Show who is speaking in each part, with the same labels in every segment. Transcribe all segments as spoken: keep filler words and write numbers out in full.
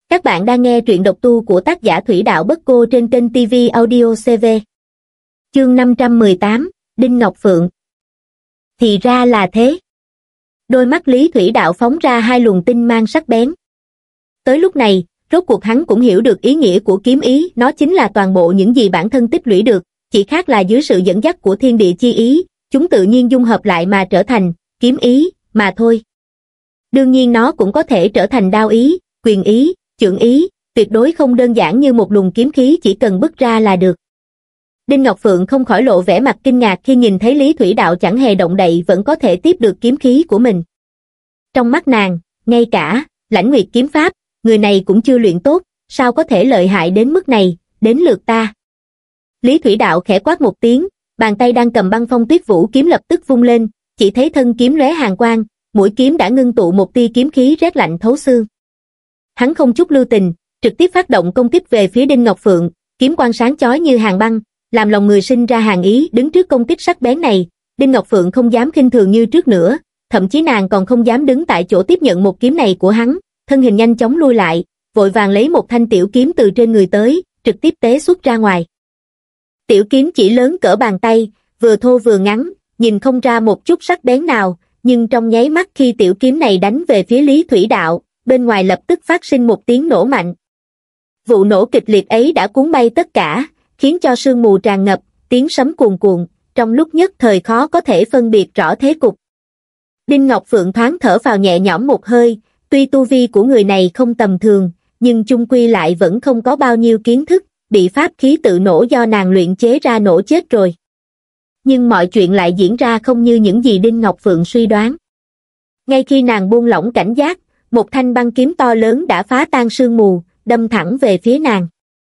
Speaker 1: Các bạn đang nghe truyện độc tu của tác giả Thủy Đạo Bất Cô trên kênh ti vi Audio xê vê. Chương năm trăm mười tám, Đinh Ngọc Phượng. Thì ra là thế. Đôi mắt Lý Thủy Đạo phóng ra hai luồng tinh mang sắc bén. Tới lúc này, rốt cuộc hắn cũng hiểu được ý nghĩa của kiếm ý, nó chính là toàn bộ những gì bản thân tích lũy được, chỉ khác là dưới sự dẫn dắt của thiên địa chi ý, chúng tự nhiên dung hợp lại mà trở thành kiếm ý mà thôi. Đương nhiên nó cũng có thể trở thành đao ý, quyền ý, chưởng ý, tuyệt đối không đơn giản như một luồng kiếm khí chỉ cần bứt ra là được. Đinh Ngọc Phượng không khỏi lộ vẻ mặt kinh ngạc khi nhìn thấy Lý Thủy Đạo chẳng hề động đậy vẫn có thể tiếp được kiếm khí của mình. Trong mắt nàng, ngay cả Lãnh Nguyệt kiếm pháp, người này cũng chưa luyện tốt, sao có thể lợi hại đến mức này, đến lượt ta. Lý Thủy Đạo khẽ quát một tiếng, bàn tay đang cầm băng phong tuyết vũ kiếm lập tức vung lên, chỉ thấy thân kiếm lóe hàn quang, mũi kiếm đã ngưng tụ một tia kiếm khí rét lạnh thấu xương. Hắn không chút lưu tình, trực tiếp phát động công kích về phía Đinh Ngọc Phượng, kiếm quang sáng chói như hàn băng, làm lòng người sinh ra hàn ý. Đứng trước công kích sắc bén này, Đinh Ngọc Phượng không dám khinh thường như trước nữa, thậm chí nàng còn không dám đứng tại chỗ tiếp nhận một kiếm này của hắn, thân hình nhanh chóng lui lại, vội vàng lấy một thanh tiểu kiếm từ trên người tới, trực tiếp tế xuất ra ngoài. Tiểu kiếm chỉ lớn cỡ bàn tay, vừa thô vừa ngắn, nhìn không ra một chút sắc bén nào, nhưng trong nháy mắt khi tiểu kiếm này đánh về phía Lý Thủy Đạo, bên ngoài lập tức phát sinh một tiếng nổ mạnh. Vụ nổ kịch liệt ấy đã cuốn bay tất cả, khiến cho sương mù tràn ngập, tiếng sấm cuồn cuộn, trong lúc nhất thời khó có thể phân biệt rõ thế cục. Đinh Ngọc Phượng thoáng thở vào nhẹ nhõm một hơi, tuy tu vi của người này không tầm thường, nhưng chung quy lại vẫn không có bao nhiêu kiến thức, bị pháp khí tự nổ do nàng luyện chế ra nổ chết rồi. Nhưng mọi chuyện lại diễn ra không như những gì Đinh Ngọc Phượng suy đoán. Ngay khi nàng buông lỏng cảnh giác, một thanh băng kiếm to lớn đã phá tan sương mù, đâm thẳng về phía nàng.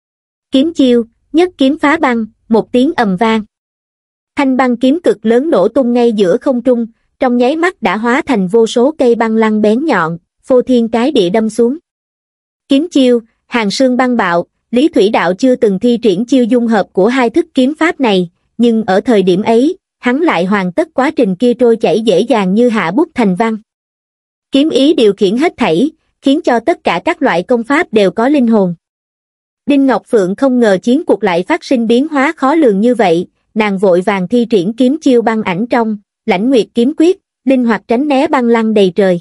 Speaker 1: Kiếm chiêu, nhất kiếm phá băng, một tiếng ầm vang. Thanh băng kiếm cực lớn nổ tung ngay giữa không trung, trong nháy mắt đã hóa thành vô số cây băng lăng bén nhọn, phô thiên cái địa đâm xuống. Kiếm chiêu, hàn sương băng bạo, Lý Thủy Đạo chưa từng thi triển chiêu dung hợp của hai thức kiếm pháp này, nhưng ở thời điểm ấy, hắn lại hoàn tất quá trình kia trôi chảy dễ dàng như hạ bút thành văn. Kiếm ý điều khiển hết thảy, khiến cho tất cả các loại công pháp đều có linh hồn. Đinh Ngọc Phượng không ngờ chiến cuộc lại phát sinh biến hóa khó lường như vậy, nàng vội vàng thi triển kiếm chiêu băng ảnh trong, Lãnh Nguyệt kiếm quyết, linh hoạt tránh né băng lăng đầy trời.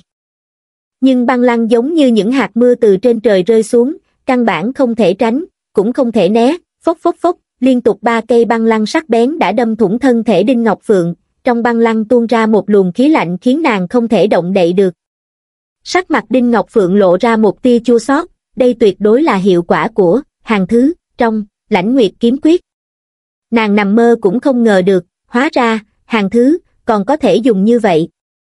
Speaker 1: Nhưng băng lăng giống như những hạt mưa từ trên trời rơi xuống, căn bản không thể tránh, cũng không thể né, phốc phốc phốc, liên tục ba cây băng lăng sắc bén đã đâm thủng thân thể Đinh Ngọc Phượng, trong băng lăng tuôn ra một luồng khí lạnh khiến nàng không thể động đậy được. Sắc mặt Đinh Ngọc Phượng lộ ra một tia chua xót, đây tuyệt đối là hiệu quả của Hàn Thứ trong Lãnh Nguyệt kiếm quyết. Nàng nằm mơ cũng không ngờ được, hóa ra Hàn Thứ còn có thể dùng như vậy.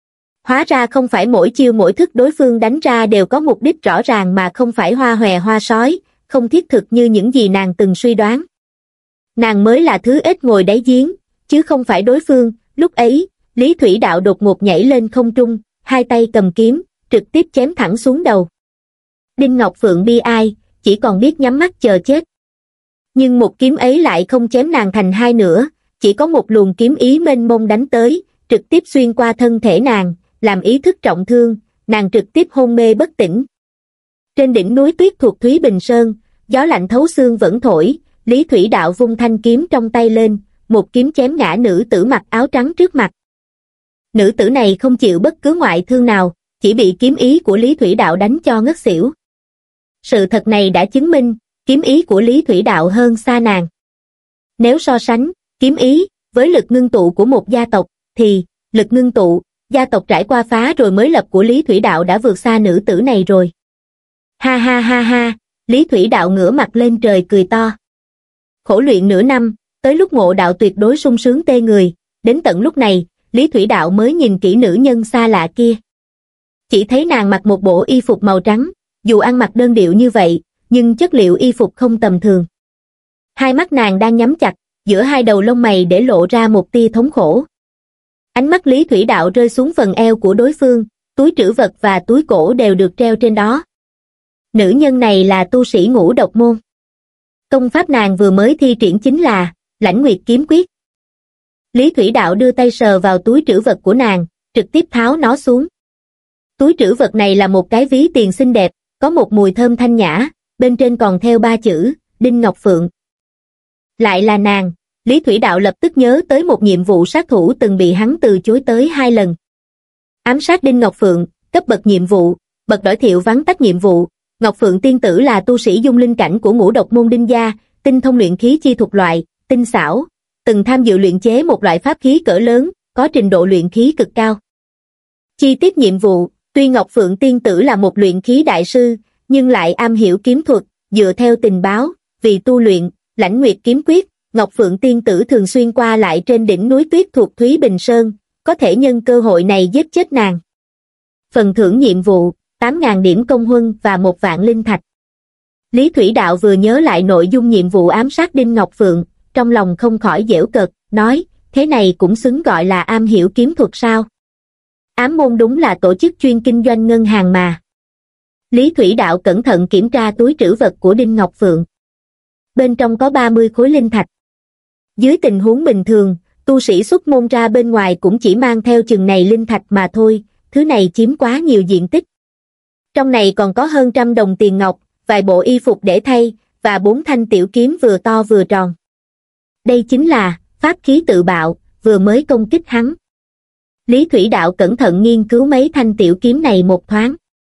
Speaker 1: Hóa ra không phải mỗi chiêu mỗi thức đối phương đánh ra đều có mục đích rõ ràng mà không phải hoa hòe hoa sói, không thiết thực như những gì nàng từng suy đoán. Nàng mới là thứ ếch ngồi đáy giếng, chứ không phải đối phương. Lúc ấy, Lý Thủy Đạo đột ngột nhảy lên không trung, hai tay cầm kiếm, trực tiếp chém thẳng xuống đầu. Đinh Ngọc Phượng bi ai, chỉ còn biết nhắm mắt chờ chết. Nhưng một kiếm ấy lại không chém nàng thành hai nửa, chỉ có một luồng kiếm ý mênh mông đánh tới, trực tiếp xuyên qua thân thể nàng, làm ý thức trọng thương, nàng trực tiếp hôn mê bất tỉnh. Trên đỉnh núi tuyết thuộc Thúy Bình Sơn, gió lạnh thấu xương vẫn thổi, Lý Thủy Đạo vung thanh kiếm trong tay lên, một kiếm chém ngã nữ tử mặc áo trắng trước mặt. Nữ tử này không chịu bất cứ ngoại thương nào, chỉ bị kiếm ý của Lý Thủy Đạo đánh cho ngất xỉu. Sự thật này đã chứng minh, kiếm ý của Lý Thủy Đạo hơn xa nàng. Nếu so sánh, kiếm ý, với lực ngưng tụ của một gia tộc, thì, lực ngưng tụ, gia tộc trải qua phá rồi mới lập của Lý Thủy Đạo đã vượt xa nữ tử này rồi. Ha ha ha ha, Lý Thủy Đạo ngửa mặt lên trời cười to. Khổ luyện nửa năm, tới lúc ngộ đạo tuyệt đối sung sướng tê người, đến tận lúc này, Lý Thủy Đạo mới nhìn kỹ nữ nhân xa lạ kia. Chỉ thấy nàng mặc một bộ y phục màu trắng, dù ăn mặc đơn điệu như vậy, nhưng chất liệu y phục không tầm thường. Hai mắt nàng đang nhắm chặt, giữa hai đầu lông mày để lộ ra một tia thống khổ. Ánh mắt Lý Thủy Đạo rơi xuống phần eo của đối phương, túi trữ vật và túi cổ đều được treo trên đó. Nữ nhân này là tu sĩ Ngũ Độc môn. Công pháp nàng vừa mới thi triển chính là Lãnh Nguyệt kiếm quyết. Lý Thủy Đạo đưa tay sờ vào túi trữ vật của nàng, trực tiếp tháo nó xuống. Túi trữ vật này là một cái ví tiền xinh đẹp, có một mùi thơm thanh nhã, bên trên còn theo ba chữ, Đinh Ngọc Phượng. Lại là nàng, Lý Thủy Đạo lập tức nhớ tới một nhiệm vụ sát thủ từng bị hắn từ chối tới hai lần. Ám sát Đinh Ngọc Phượng, cấp bậc nhiệm vụ, bậc đổi thiệu vắng tách nhiệm vụ. Ngọc Phượng tiên tử là tu sĩ dung linh cảnh của ngũ độc môn Đinh gia, tinh thông luyện khí chi thuộc loại, tinh xảo, từng tham dự luyện chế một loại pháp khí cỡ lớn, có trình độ luyện khí cực cao. Chi tiết nhiệm vụ, tuy Ngọc Phượng tiên tử là một luyện khí đại sư, nhưng lại am hiểu kiếm thuật, dựa theo tình báo, vì tu luyện, lãnh nguyệt kiếm quyết, Ngọc Phượng tiên tử thường xuyên qua lại trên đỉnh núi tuyết thuộc Thúy Bình Sơn, có thể nhân cơ hội này giết chết nàng. Phần thưởng nhiệm vụ, tám nghìn điểm công huân và một vạn linh thạch. Lý Thủy Đạo vừa nhớ lại nội dung nhiệm vụ ám sát Đinh Ngọc Phượng, trong lòng không khỏi giễu cợt, nói, thế này cũng xứng gọi là am hiểu kiếm thuật sao? Ám môn đúng là tổ chức chuyên kinh doanh ngân hàng mà. Lý Thủy Đạo cẩn thận kiểm tra túi trữ vật của Đinh Ngọc Phượng. Bên trong có ba mươi khối linh thạch. Dưới tình huống bình thường, tu sĩ xuất môn ra bên ngoài cũng chỉ mang theo chừng này linh thạch mà thôi, thứ này chiếm quá nhiều diện tích. Trong này còn có hơn trăm đồng tiền ngọc, vài bộ y phục để thay, và bốn thanh tiểu kiếm vừa to vừa tròn. Đây chính là pháp khí tự bạo, vừa mới công kích hắn. Lý Thủy Đạo cẩn thận nghiên cứu mấy thanh tiểu kiếm này một thoáng.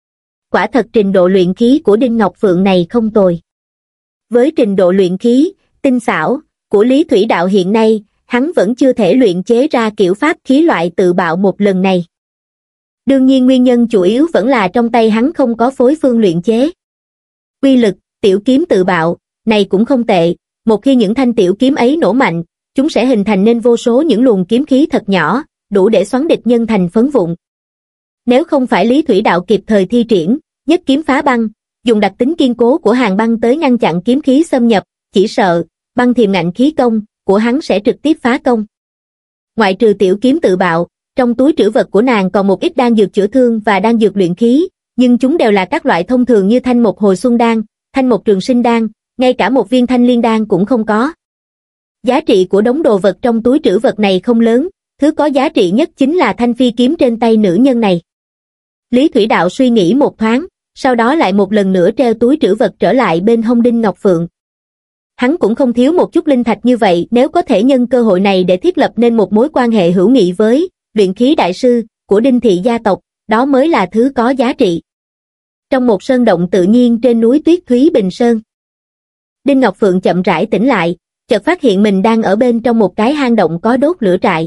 Speaker 1: Quả thật trình độ luyện khí của Đinh Ngọc Phượng này không tồi. Với trình độ luyện khí, tinh xảo, của Lý Thủy Đạo hiện nay, hắn vẫn chưa thể luyện chế ra kiểu pháp khí loại tự bạo một lần này. Đương nhiên nguyên nhân chủ yếu vẫn là trong tay hắn không có phối phương luyện chế. Uy lực, tiểu kiếm tự bạo, này cũng không tệ, một khi những thanh tiểu kiếm ấy nổ mạnh, chúng sẽ hình thành nên vô số những luồng kiếm khí thật nhỏ, đủ để xoắn địch nhân thành phấn vụn. Nếu không phải Lý Thủy Đạo kịp thời thi triển, nhất kiếm phá băng, dùng đặc tính kiên cố của hàng băng tới ngăn chặn kiếm khí xâm nhập, chỉ sợ, băng thiềm ngạnh khí công, của hắn sẽ trực tiếp phá công. Ngoại trừ tiểu kiếm tự bạo, trong túi trữ vật của nàng còn một ít đan dược chữa thương và đan dược luyện khí, nhưng chúng đều là các loại thông thường như thanh một hồi xuân đan, thanh một trường sinh đan, ngay cả một viên thanh liên đan cũng không có. Giá trị của đống đồ vật trong túi trữ vật này không lớn, thứ có giá trị nhất chính là thanh phi kiếm trên tay nữ nhân này. Lý Thủy Đạo suy nghĩ một thoáng, sau đó lại một lần nữa treo túi trữ vật trở lại bên hông Đinh Ngọc Phượng. Hắn cũng không thiếu một chút linh thạch như vậy, nếu có thể nhân cơ hội này để thiết lập nên một mối quan hệ hữu nghị với luyện khí đại sư của Đinh thị gia tộc, đó mới là thứ có giá trị. Trong một sơn động tự nhiên trên núi tuyết Thúy Bình Sơn, Đinh Ngọc Phượng chậm rãi tỉnh lại, chợt phát hiện mình đang ở bên trong một cái hang động có đốt lửa trại.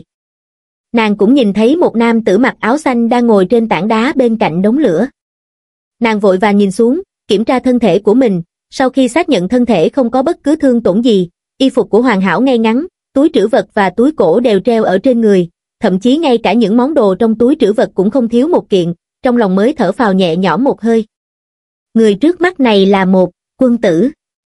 Speaker 1: Nàng cũng nhìn thấy một nam tử mặc áo xanh đang ngồi trên tảng đá bên cạnh đống lửa. Nàng vội vàng nhìn xuống, kiểm tra thân thể của mình, sau khi xác nhận thân thể không có bất cứ thương tổn gì, y phục của hoàn hảo ngay ngắn, túi trữ vật và túi cổ đều treo ở trên người, thậm chí ngay cả những món đồ trong túi trữ vật cũng không thiếu một kiện, trong lòng mới thở phào nhẹ nhõm một hơi. Người trước mắt này là một quân tử.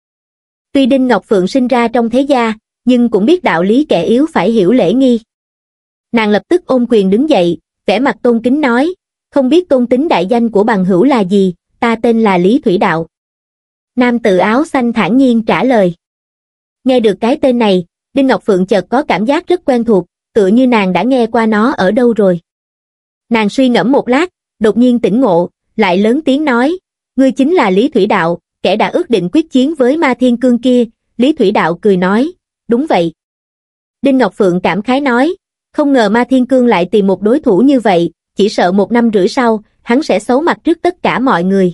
Speaker 1: Tuy Đinh Ngọc Phượng sinh ra trong thế gia, nhưng cũng biết đạo lý kẻ yếu phải hiểu lễ nghi. Nàng lập tức ôm quyền đứng dậy, vẻ mặt tôn kính nói, không biết tôn tính đại danh của bằng hữu là gì, ta tên là Lý Thủy Đạo. Nam tử áo xanh thản nhiên trả lời. Nghe được cái tên này, Đinh Ngọc Phượng chợt có cảm giác rất quen thuộc, tựa như nàng đã nghe qua nó ở đâu rồi. Nàng suy ngẫm một lát, đột nhiên tỉnh ngộ, lại lớn tiếng nói, ngươi chính là Lý Thủy Đạo, kẻ đã ước định quyết chiến với Ma Thiên Cương kia. Lý Thủy Đạo cười nói, đúng vậy. Đinh Ngọc Phượng cảm khái nói, không ngờ Ma Thiên Cương lại tìm một đối thủ như vậy, chỉ sợ một năm rưỡi sau, hắn sẽ xấu mặt trước tất cả mọi người.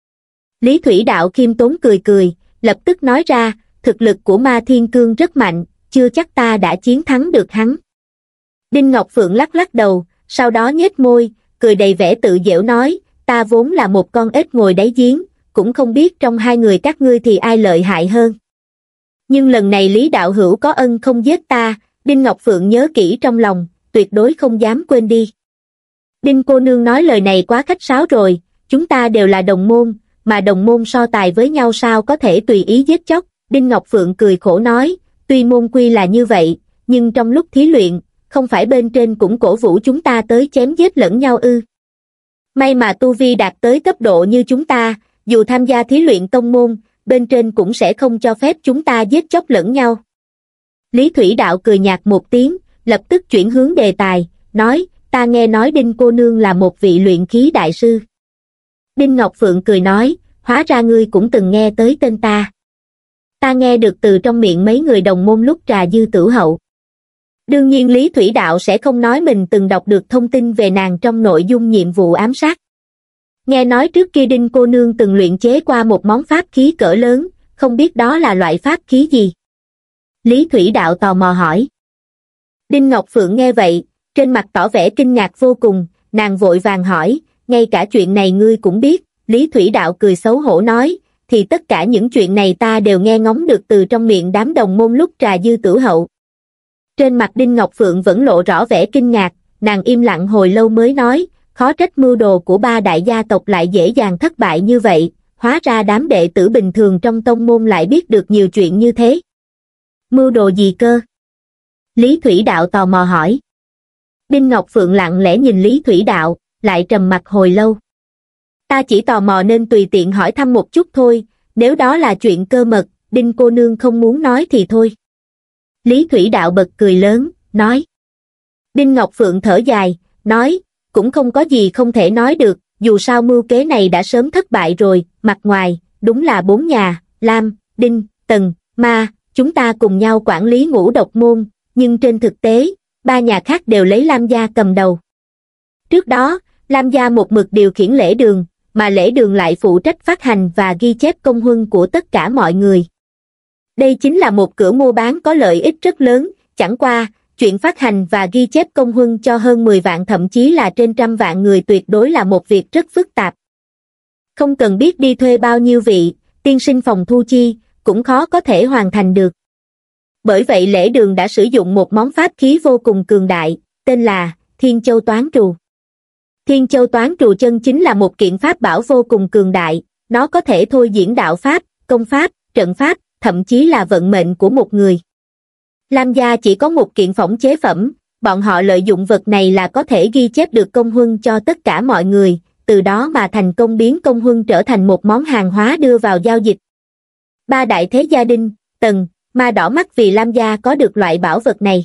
Speaker 1: Lý Thủy Đạo khiêm tốn cười cười, lập tức nói ra, thực lực của Ma Thiên Cương rất mạnh, chưa chắc ta đã chiến thắng được hắn. Đinh Ngọc Phượng lắc lắc đầu, sau đó nhếch môi, cười đầy vẻ tự giễu nói, ta vốn là một con ếch ngồi đáy giếng, cũng không biết trong hai người các ngươi thì ai lợi hại hơn. Nhưng lần này Lý đạo hữu có ân không giết ta, Đinh Ngọc Phượng nhớ kỹ trong lòng, tuyệt đối không dám quên đi. Đinh cô nương nói lời này quá khách sáo rồi, chúng ta đều là đồng môn, mà đồng môn so tài với nhau sao có thể tùy ý giết chóc. Đinh Ngọc Phượng cười khổ nói, tuy môn quy là như vậy, nhưng trong lúc thí luyện, không phải bên trên cũng cổ vũ chúng ta tới chém giết lẫn nhau ư. May mà tu vi đạt tới cấp độ như chúng ta, dù tham gia thí luyện tông môn, bên trên cũng sẽ không cho phép chúng ta giết chóc lẫn nhau. Lý Thủy Đạo cười nhạt một tiếng, lập tức chuyển hướng đề tài, nói, ta nghe nói Đinh cô nương là một vị luyện khí đại sư. Đinh Ngọc Phượng cười nói, hóa ra ngươi cũng từng nghe tới tên ta. Ta nghe được từ trong miệng mấy người đồng môn lúc trà dư tử hậu. Đương nhiên Lý Thủy Đạo sẽ không nói mình từng đọc được thông tin về nàng trong nội dung nhiệm vụ ám sát. Nghe nói trước kia Đinh cô nương từng luyện chế qua một món pháp khí cỡ lớn, không biết đó là loại pháp khí gì? Lý Thủy Đạo tò mò hỏi. Đinh Ngọc Phượng nghe vậy, trên mặt tỏ vẻ kinh ngạc vô cùng, nàng vội vàng hỏi, ngay cả chuyện này ngươi cũng biết. Lý Thủy Đạo cười xấu hổ nói, thì tất cả những chuyện này ta đều nghe ngóng được từ trong miệng đám đồng môn lúc trà dư tử hậu. Trên mặt Đinh Ngọc Phượng vẫn lộ rõ vẻ kinh ngạc, nàng im lặng hồi lâu mới nói, khó trách mưu đồ của ba đại gia tộc lại dễ dàng thất bại như vậy, hóa ra đám đệ tử bình thường trong tông môn lại biết được nhiều chuyện như thế. Mưu đồ gì cơ? Lý Thủy Đạo tò mò hỏi. Đinh Ngọc Phượng lặng lẽ nhìn Lý Thủy Đạo, lại trầm mặt hồi lâu. Ta chỉ tò mò nên tùy tiện hỏi thăm một chút thôi, nếu đó là chuyện cơ mật, Đinh cô nương không muốn nói thì thôi. Lý Thủy Đạo bật cười lớn, nói. Đinh Ngọc Phượng thở dài, nói, cũng không có gì không thể nói được, dù sao mưu kế này đã sớm thất bại rồi, mặt ngoài, đúng là bốn nhà, Lam, Đinh, Tần, Ma, chúng ta cùng nhau quản lý Ngũ Độc môn, nhưng trên thực tế, ba nhà khác đều lấy Lam gia cầm đầu. Trước đó, Lam gia một mực điều khiển lễ đường, mà lễ đường lại phụ trách phát hành và ghi chép công huân của tất cả mọi người. Đây chính là một cửa mua bán có lợi ích rất lớn, chẳng qua, chuyện phát hành và ghi chép công huân cho hơn mười vạn thậm chí là trên trăm vạn người tuyệt đối là một việc rất phức tạp. Không cần biết đi thuê bao nhiêu vị, tiên sinh phòng thu chi, cũng khó có thể hoàn thành được. Bởi vậy lễ đường đã sử dụng một món pháp khí vô cùng cường đại, tên là Thiên Châu Toán Trù. Thiên Châu Toán Trù chân chính là một kiện pháp bảo vô cùng cường đại, nó có thể thôi diễn đạo pháp, công pháp, trận pháp, thậm chí là vận mệnh của một người. Lam gia chỉ có một kiện phỏng chế phẩm, bọn họ lợi dụng vật này là có thể ghi chép được công huân cho tất cả mọi người, từ đó mà thành công biến công huân trở thành một món hàng hóa đưa vào giao dịch. Ba đại thế gia Đinh, Tần, Ma đỏ mắt vì Lam gia có được loại bảo vật này.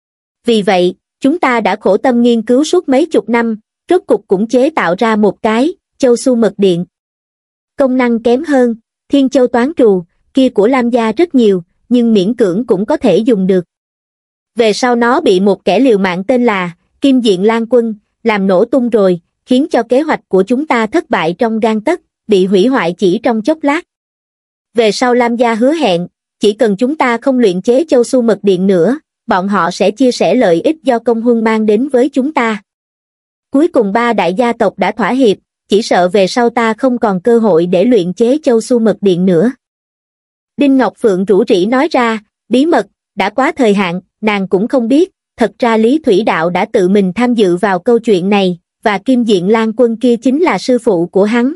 Speaker 1: Vì vậy, chúng ta đã khổ tâm nghiên cứu suốt mấy chục năm, rốt cục cũng chế tạo ra một cái, Châu Su Mật Điện. Công năng kém hơn, Thiên Châu Toán Trù, kia của Lam gia rất nhiều, nhưng miễn cưỡng cũng có thể dùng được. Về sau nó bị một kẻ liều mạng tên là Kim Diện Lan Quân làm nổ tung rồi, khiến cho kế hoạch của chúng ta thất bại trong gang tấc, bị hủy hoại chỉ trong chốc lát. Về sau Lam gia hứa hẹn, chỉ cần chúng ta không luyện chế Châu Su Mật Điện nữa, bọn họ sẽ chia sẻ lợi ích do công huân mang đến với chúng ta. Cuối cùng ba đại gia tộc đã thỏa hiệp, chỉ sợ về sau ta không còn cơ hội để luyện chế Châu Su Mật Điện nữa. Đinh Ngọc Phượng rủ rỉ nói ra, bí mật, đã quá thời hạn, nàng cũng không biết, thật ra Lý Thủy Đạo đã tự mình tham dự vào câu chuyện này, và Kim Diện Lan Quân kia chính là sư phụ của hắn.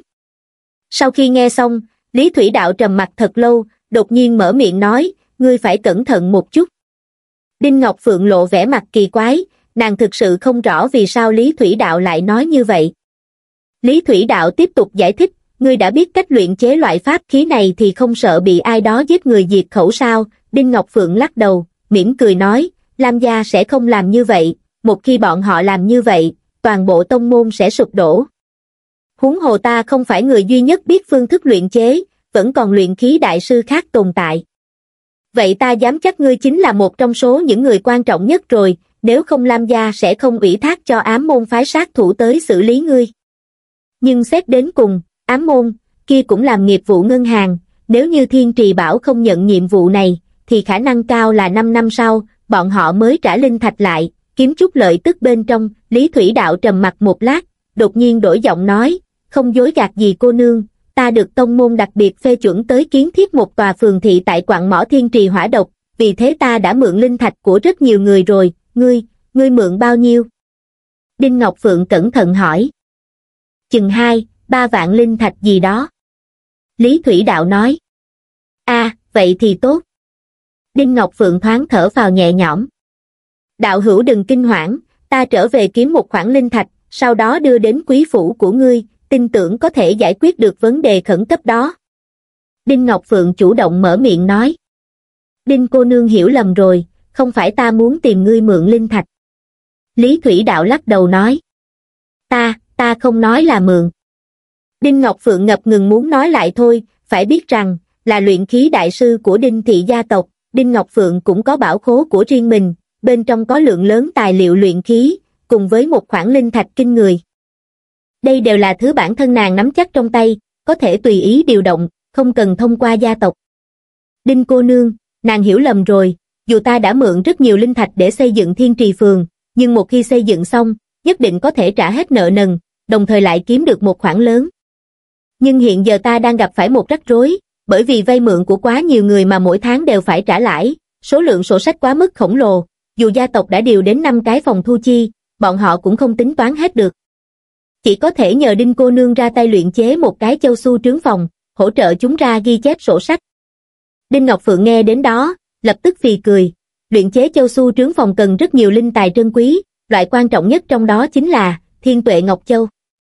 Speaker 1: Sau khi nghe xong, Lý Thủy Đạo trầm mặt thật lâu, đột nhiên mở miệng nói, ngươi phải cẩn thận một chút. Đinh Ngọc Phượng lộ vẻ mặt kỳ quái, nàng thực sự không rõ vì sao Lý Thủy Đạo lại nói như vậy. Lý Thủy Đạo tiếp tục giải thích, ngươi đã biết cách luyện chế loại pháp khí này thì không sợ bị ai đó giết người diệt khẩu sao? Đinh Ngọc Phượng lắc đầu, mỉm cười nói, Lam gia sẽ không làm như vậy, một khi bọn họ làm như vậy, toàn bộ tông môn sẽ sụp đổ. Huống hồ ta không phải người duy nhất biết phương thức luyện chế, vẫn còn luyện khí đại sư khác tồn tại. Vậy ta dám chắc ngươi chính là một trong số những người quan trọng nhất rồi, nếu không Lam gia sẽ không ủy thác cho ám môn phái sát thủ tới xử lý ngươi. Nhưng xét đến cùng, ám môn, kia cũng làm nghiệp vụ ngân hàng, nếu như Thiên Trì Bảo không nhận nhiệm vụ này, thì khả năng cao là năm năm sau, bọn họ mới trả linh thạch lại, kiếm chút lợi tức bên trong. Lý Thủy Đạo trầm mặt một lát, đột nhiên đổi giọng nói, không dối gạt gì cô nương, ta được tông môn đặc biệt phê chuẩn tới kiến thiết một tòa phường thị tại quặng mỏ Thiên Trì hỏa độc, vì thế ta đã mượn linh thạch của rất nhiều người rồi, ngươi, ngươi mượn bao nhiêu? Đinh Ngọc Phượng cẩn thận hỏi. Chừng hai, ba vạn linh thạch gì đó. Lý Thủy Đạo nói. A, à, vậy thì tốt. Đinh Ngọc Phượng thoáng thở vào nhẹ nhõm. Đạo hữu đừng kinh hoảng, ta trở về kiếm một khoản linh thạch, sau đó đưa đến quý phủ của ngươi, tin tưởng có thể giải quyết được vấn đề khẩn cấp đó. Đinh Ngọc Phượng chủ động mở miệng nói. Đinh cô nương hiểu lầm rồi, không phải ta muốn tìm ngươi mượn linh thạch. Lý Thủy Đạo lắc đầu nói. Ta, ta không nói là mượn. Đinh Ngọc Phượng ngập ngừng muốn nói lại thôi, phải biết rằng, là luyện khí đại sư của Đinh thị gia tộc, Đinh Ngọc Phượng cũng có bảo khố của riêng mình, bên trong có lượng lớn tài liệu luyện khí, cùng với một khoản linh thạch kinh người. Đây đều là thứ bản thân nàng nắm chắc trong tay, có thể tùy ý điều động, không cần thông qua gia tộc. Đinh cô nương, nàng hiểu lầm rồi, dù ta đã mượn rất nhiều linh thạch để xây dựng Thiên Trì Phường, nhưng một khi xây dựng xong, nhất định có thể trả hết nợ nần, đồng thời lại kiếm được một khoản lớn. Nhưng hiện giờ ta đang gặp phải một rắc rối, bởi vì vay mượn của quá nhiều người mà mỗi tháng đều phải trả lãi, số lượng sổ sách quá mức khổng lồ, dù gia tộc đã điều đến năm cái phòng thu chi, bọn họ cũng không tính toán hết được. Chỉ có thể nhờ Đinh cô nương ra tay luyện chế một cái châu su trướng phòng, hỗ trợ chúng ra ghi chép sổ sách. Đinh Ngọc Phượng nghe đến đó, lập tức phì cười, luyện chế châu su trướng phòng cần rất nhiều linh tài trân quý, loại quan trọng nhất trong đó chính là Thiên Tuệ Ngọc Châu.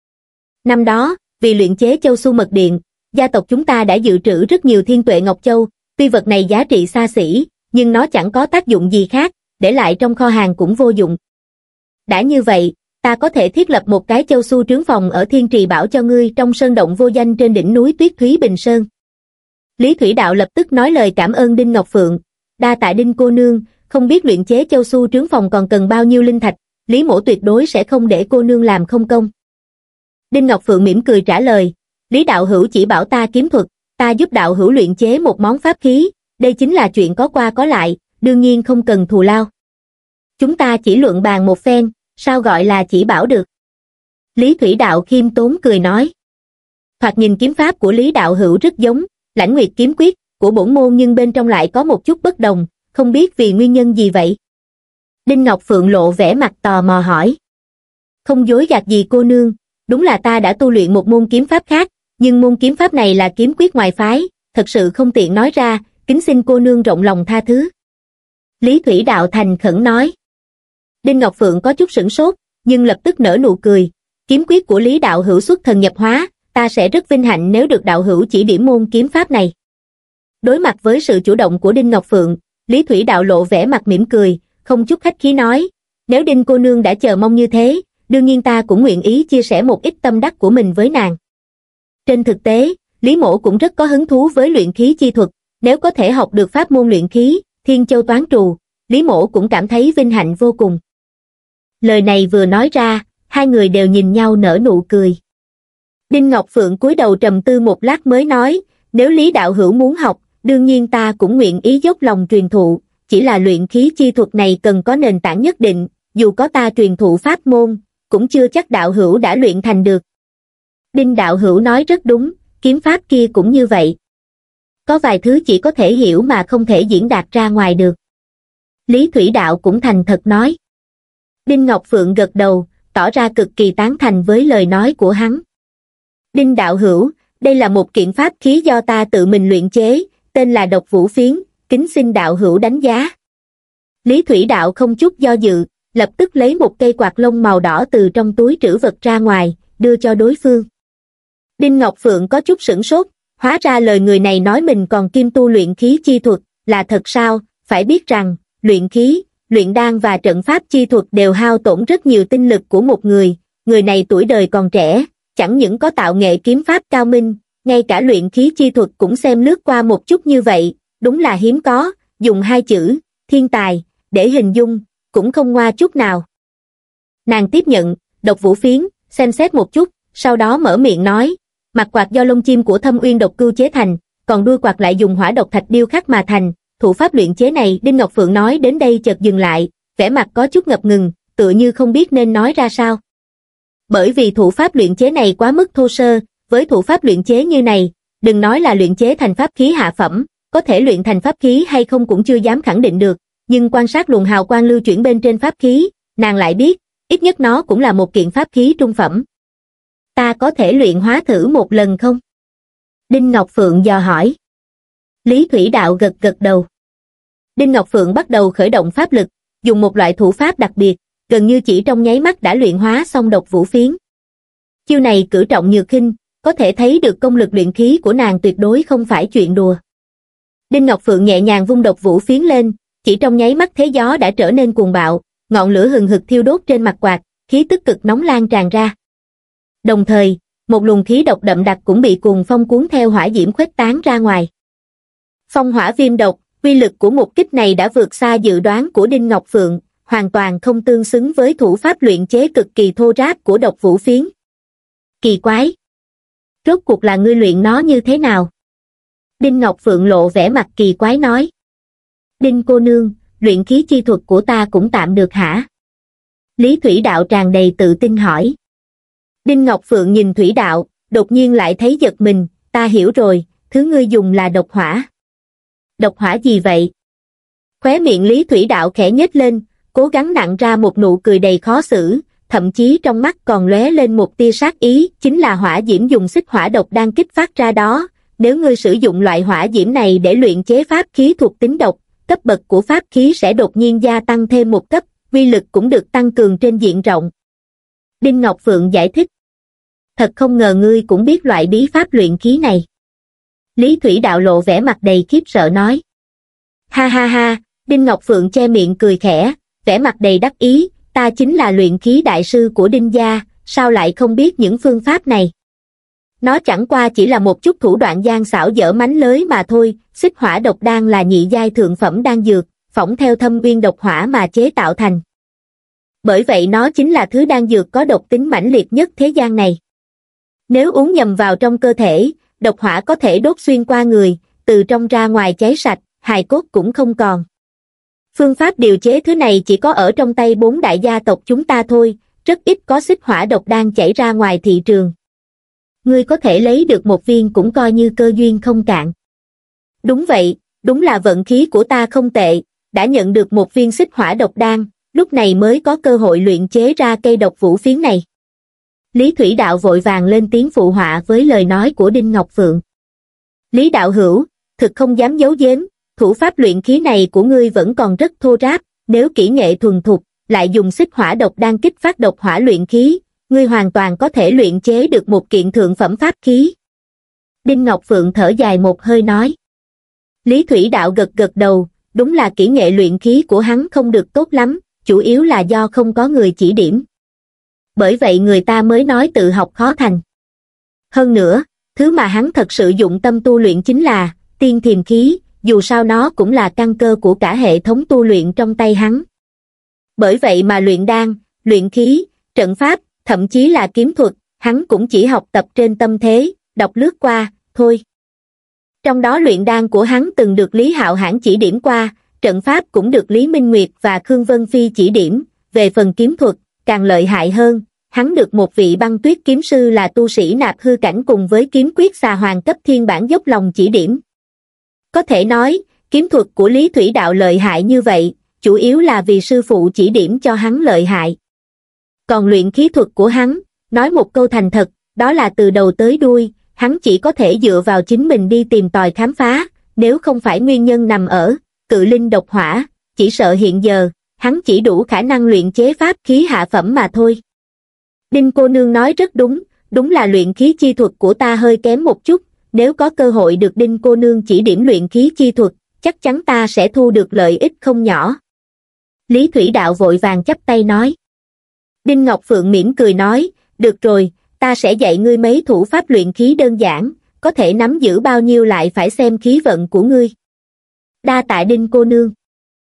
Speaker 1: Năm đó, vì luyện chế châu su mật điện, gia tộc chúng ta đã dự trữ rất nhiều Thiên Tuệ Ngọc Châu, tuy vật này giá trị xa xỉ, nhưng nó chẳng có tác dụng gì khác, để lại trong kho hàng cũng vô dụng. Đã như vậy, ta có thể thiết lập một cái châu su trướng phòng ở Thiên Trì Bảo cho ngươi trong sơn động vô danh trên đỉnh núi Tuyết Thúy Bình Sơn. Lý Thủy Đạo lập tức nói lời cảm ơn Đinh Ngọc Phượng, đa tạ Đinh cô nương, không biết luyện chế châu su trướng phòng còn cần bao nhiêu linh thạch, Lý mỗ tuyệt đối sẽ không để cô nương làm không công. Đinh Ngọc Phượng mỉm cười trả lời, Lý đạo hữu chỉ bảo ta kiếm thuật, ta giúp đạo hữu luyện chế một món pháp khí, đây chính là chuyện có qua có lại, đương nhiên không cần thù lao. Chúng ta chỉ luận bàn một phen, sao gọi là chỉ bảo được? Lý Thủy Đạo khiêm tốn cười nói. Thoạt nhìn kiếm pháp của Lý đạo hữu rất giống Lãnh Nguyệt kiếm quyết của bổn môn, nhưng bên trong lại có một chút bất đồng, không biết vì nguyên nhân gì vậy? Đinh Ngọc Phượng lộ vẻ mặt tò mò hỏi. Không dối gạt gì cô nương, đúng là ta đã tu luyện một môn kiếm pháp khác, nhưng môn kiếm pháp này là kiếm quyết ngoài phái, thật sự không tiện nói ra, kính xin cô nương rộng lòng tha thứ. Lý Thủy Đạo thành khẩn nói. Đinh Ngọc Phượng có chút sửng sốt, nhưng lập tức nở nụ cười, kiếm quyết của Lý đạo hữu xuất thần nhập hóa, ta sẽ rất vinh hạnh nếu được đạo hữu chỉ điểm môn kiếm pháp này. Đối mặt với sự chủ động của Đinh Ngọc Phượng, Lý Thủy Đạo lộ vẻ mặt mỉm cười, không chút khách khí nói, nếu Đinh cô nương đã chờ mong như thế, đương nhiên ta cũng nguyện ý chia sẻ một ít tâm đắc của mình với nàng. Trên thực tế, Lý mỗ cũng rất có hứng thú với luyện khí chi thuật, nếu có thể học được pháp môn luyện khí, Thiên Châu Toán Trù, Lý mỗ cũng cảm thấy vinh hạnh vô cùng. Lời này vừa nói ra, hai người đều nhìn nhau nở nụ cười. Đinh Ngọc Phượng cúi đầu trầm tư một lát mới nói, nếu Lý đạo hữu muốn học, đương nhiên ta cũng nguyện ý dốc lòng truyền thụ, chỉ là luyện khí chi thuật này cần có nền tảng nhất định, dù có ta truyền thụ pháp môn, cũng chưa chắc đạo hữu đã luyện thành được. Đinh đạo hữu nói rất đúng, kiếm pháp kia cũng như vậy. Có vài thứ chỉ có thể hiểu mà không thể diễn đạt ra ngoài được. Lý Thủy Đạo cũng thành thật nói. Đinh Ngọc Phượng gật đầu, tỏ ra cực kỳ tán thành với lời nói của hắn. Đinh đạo hữu, đây là một kiện pháp khí do ta tự mình luyện chế, tên là Độc Vũ Phiến, kính xin đạo hữu đánh giá. Lý Thủy Đạo không chút do dự, lập tức lấy một cây quạt lông màu đỏ từ trong túi trữ vật ra ngoài, đưa cho đối phương. Đinh Ngọc Phượng có chút sửng sốt, hóa ra lời người này nói mình còn kiêm tu luyện khí chi thuật, là thật sao? Phải biết rằng, luyện khí, luyện đan và trận pháp chi thuật đều hao tổn rất nhiều tinh lực của một người, người này tuổi đời còn trẻ, chẳng những có tạo nghệ kiếm pháp cao minh, ngay cả luyện khí chi thuật cũng xem lướt qua một chút như vậy, đúng là hiếm có, dùng hai chữ, thiên tài, để hình dung, cũng không ngoa chút nào. Nàng tiếp nhận, Độc Vũ Phiến, xem xét một chút, sau đó mở miệng nói, mặt quạt do lông chim của Thâm Uyên độc cưu chế thành, còn đuôi quạt lại dùng hỏa độc thạch điêu khắc mà thành, thủ pháp luyện chế này. Đinh Ngọc Phượng nói đến đây chợt dừng lại, vẻ mặt có chút ngập ngừng, tựa như không biết nên nói ra sao. Bởi vì thủ pháp luyện chế này quá mức thô sơ, với thủ pháp luyện chế như này, đừng nói là luyện chế thành pháp khí hạ phẩm, có thể luyện thành pháp khí hay không cũng chưa dám khẳng định được, nhưng quan sát luồng hào quang lưu chuyển bên trên pháp khí, nàng lại biết, ít nhất nó cũng là một kiện pháp khí trung phẩm. Ta có thể luyện hóa thử một lần không? Đinh Ngọc Phượng dò hỏi. Lý Thủy Đạo gật gật đầu. Đinh Ngọc Phượng bắt đầu khởi động pháp lực, dùng một loại thủ pháp đặc biệt, gần như chỉ trong nháy mắt đã luyện hóa xong Độc Vũ Phiến. Chiêu này cử trọng nhược khinh, có thể thấy được công lực luyện khí của nàng tuyệt đối không phải chuyện đùa. Đinh Ngọc Phượng nhẹ nhàng vung Độc Vũ Phiến lên, chỉ trong nháy mắt thế gió đã trở nên cuồng bạo, ngọn lửa hừng hực thiêu đốt trên mặt quạt, khí tức cực nóng lan tràn ra. Đồng thời, một luồng khí độc đậm đặc cũng bị cuồng phong cuốn theo hỏa diễm khuếch tán ra ngoài. Phong hỏa viêm độc, uy lực của một kích này đã vượt xa dự đoán của Đinh Ngọc Phượng, hoàn toàn không tương xứng với thủ pháp luyện chế cực kỳ thô ráp của độc vũ phiến. Kỳ quái! Rốt cuộc là ngươi luyện nó như thế nào? Đinh Ngọc Phượng lộ vẻ mặt kỳ quái nói. Đinh cô nương, luyện khí chi thuật của ta cũng tạm được hả? Lý Thủy Đạo tràn đầy tự tin hỏi. Đinh Ngọc Phượng nhìn Thủy Đạo, đột nhiên lại thấy giật mình, ta hiểu rồi, thứ ngươi dùng là độc hỏa. Độc hỏa gì vậy? Khóe miệng Lý Thủy Đạo khẽ nhếch lên, cố gắng nặn ra một nụ cười đầy khó xử, thậm chí trong mắt còn lóe lên một tia sát ý, chính là hỏa diễm dùng xích hỏa độc đang kích phát ra đó. Nếu ngươi sử dụng loại hỏa diễm này để luyện chế pháp khí thuộc tính độc, cấp bậc của pháp khí sẽ đột nhiên gia tăng thêm một cấp, uy lực cũng được tăng cường trên diện rộng. Đinh Ngọc Phượng giải thích. Thật không ngờ ngươi cũng biết loại bí pháp luyện khí này. Lý Thủy Đạo lộ vẻ mặt đầy khiếp sợ nói. Ha ha ha, Đinh Ngọc Phượng che miệng cười khẽ, vẻ mặt đầy đắc ý, ta chính là luyện khí đại sư của Đinh gia, sao lại không biết những phương pháp này? Nó chẳng qua chỉ là một chút thủ đoạn gian xảo dở mánh lới mà thôi, xích hỏa độc đan là nhị giai thượng phẩm đan dược, phỏng theo thâm uyên độc hỏa mà chế tạo thành. Bởi vậy nó chính là thứ đan dược có độc tính mãnh liệt nhất thế gian này. Nếu uống nhầm vào trong cơ thể, độc hỏa có thể đốt xuyên qua người, từ trong ra ngoài cháy sạch, hài cốt cũng không còn. Phương pháp điều chế thứ này chỉ có ở trong tay bốn đại gia tộc chúng ta thôi, rất ít có xích hỏa độc đan chảy ra ngoài thị trường. Ngươi có thể lấy được một viên cũng coi như cơ duyên không cạn. Đúng vậy, đúng là vận khí của ta không tệ, đã nhận được một viên xích hỏa độc đan, lúc này mới có cơ hội luyện chế ra cây độc vũ phiến này. Lý Thủy Đạo vội vàng lên tiếng phụ họa với lời nói của Đinh Ngọc Phượng. Lý đạo hữu, thực không dám giấu giếm, thủ pháp luyện khí này của ngươi vẫn còn rất thô ráp, nếu kỹ nghệ thuần thục, lại dùng xích hỏa độc đan kích phát độc hỏa luyện khí, ngươi hoàn toàn có thể luyện chế được một kiện thượng phẩm pháp khí. Đinh Ngọc Phượng thở dài một hơi nói. Lý Thủy Đạo gật gật đầu, đúng là kỹ nghệ luyện khí của hắn không được tốt lắm, chủ yếu là do không có người chỉ điểm. Bởi vậy người ta mới nói tự học khó thành. Hơn nữa, thứ mà hắn thật sự dụng tâm tu luyện chính là tiên thiềm khí, dù sao nó cũng là căn cơ của cả hệ thống tu luyện trong tay hắn. Bởi vậy mà luyện đan, luyện khí, trận pháp, thậm chí là kiếm thuật, hắn cũng chỉ học tập trên tâm thế, đọc lướt qua, thôi. Trong đó luyện đan của hắn từng được Lý Hạo Hãn chỉ điểm qua, trận pháp cũng được Lý Minh Nguyệt và Khương Vân Phi chỉ điểm, về phần kiếm thuật, càng lợi hại hơn, hắn được một vị băng tuyết kiếm sư là tu sĩ Nạp Hư Cảnh cùng với kiếm quyết xà hoàng cấp thiên bản dốc lòng chỉ điểm. Có thể nói, kiếm thuật của Lý Thủy Đạo lợi hại như vậy, chủ yếu là vì sư phụ chỉ điểm cho hắn lợi hại. Còn luyện khí thuật của hắn, nói một câu thành thật, đó là từ đầu tới đuôi, hắn chỉ có thể dựa vào chính mình đi tìm tòi khám phá, nếu không phải nguyên nhân nằm ở cự linh độc hỏa, chỉ sợ hiện giờ, hắn chỉ đủ khả năng luyện chế pháp khí hạ phẩm mà thôi. Đinh cô nương nói rất đúng, đúng là luyện khí chi thuật của ta hơi kém một chút, nếu có cơ hội được Đinh cô nương chỉ điểm luyện khí chi thuật, chắc chắn ta sẽ thu được lợi ích không nhỏ. Lý Thủy Đạo vội vàng chắp tay nói. Đinh Ngọc Phượng mỉm cười nói, được rồi, ta sẽ dạy ngươi mấy thủ pháp luyện khí đơn giản, có thể nắm giữ bao nhiêu lại phải xem khí vận của ngươi. Đa tạ Đinh cô nương.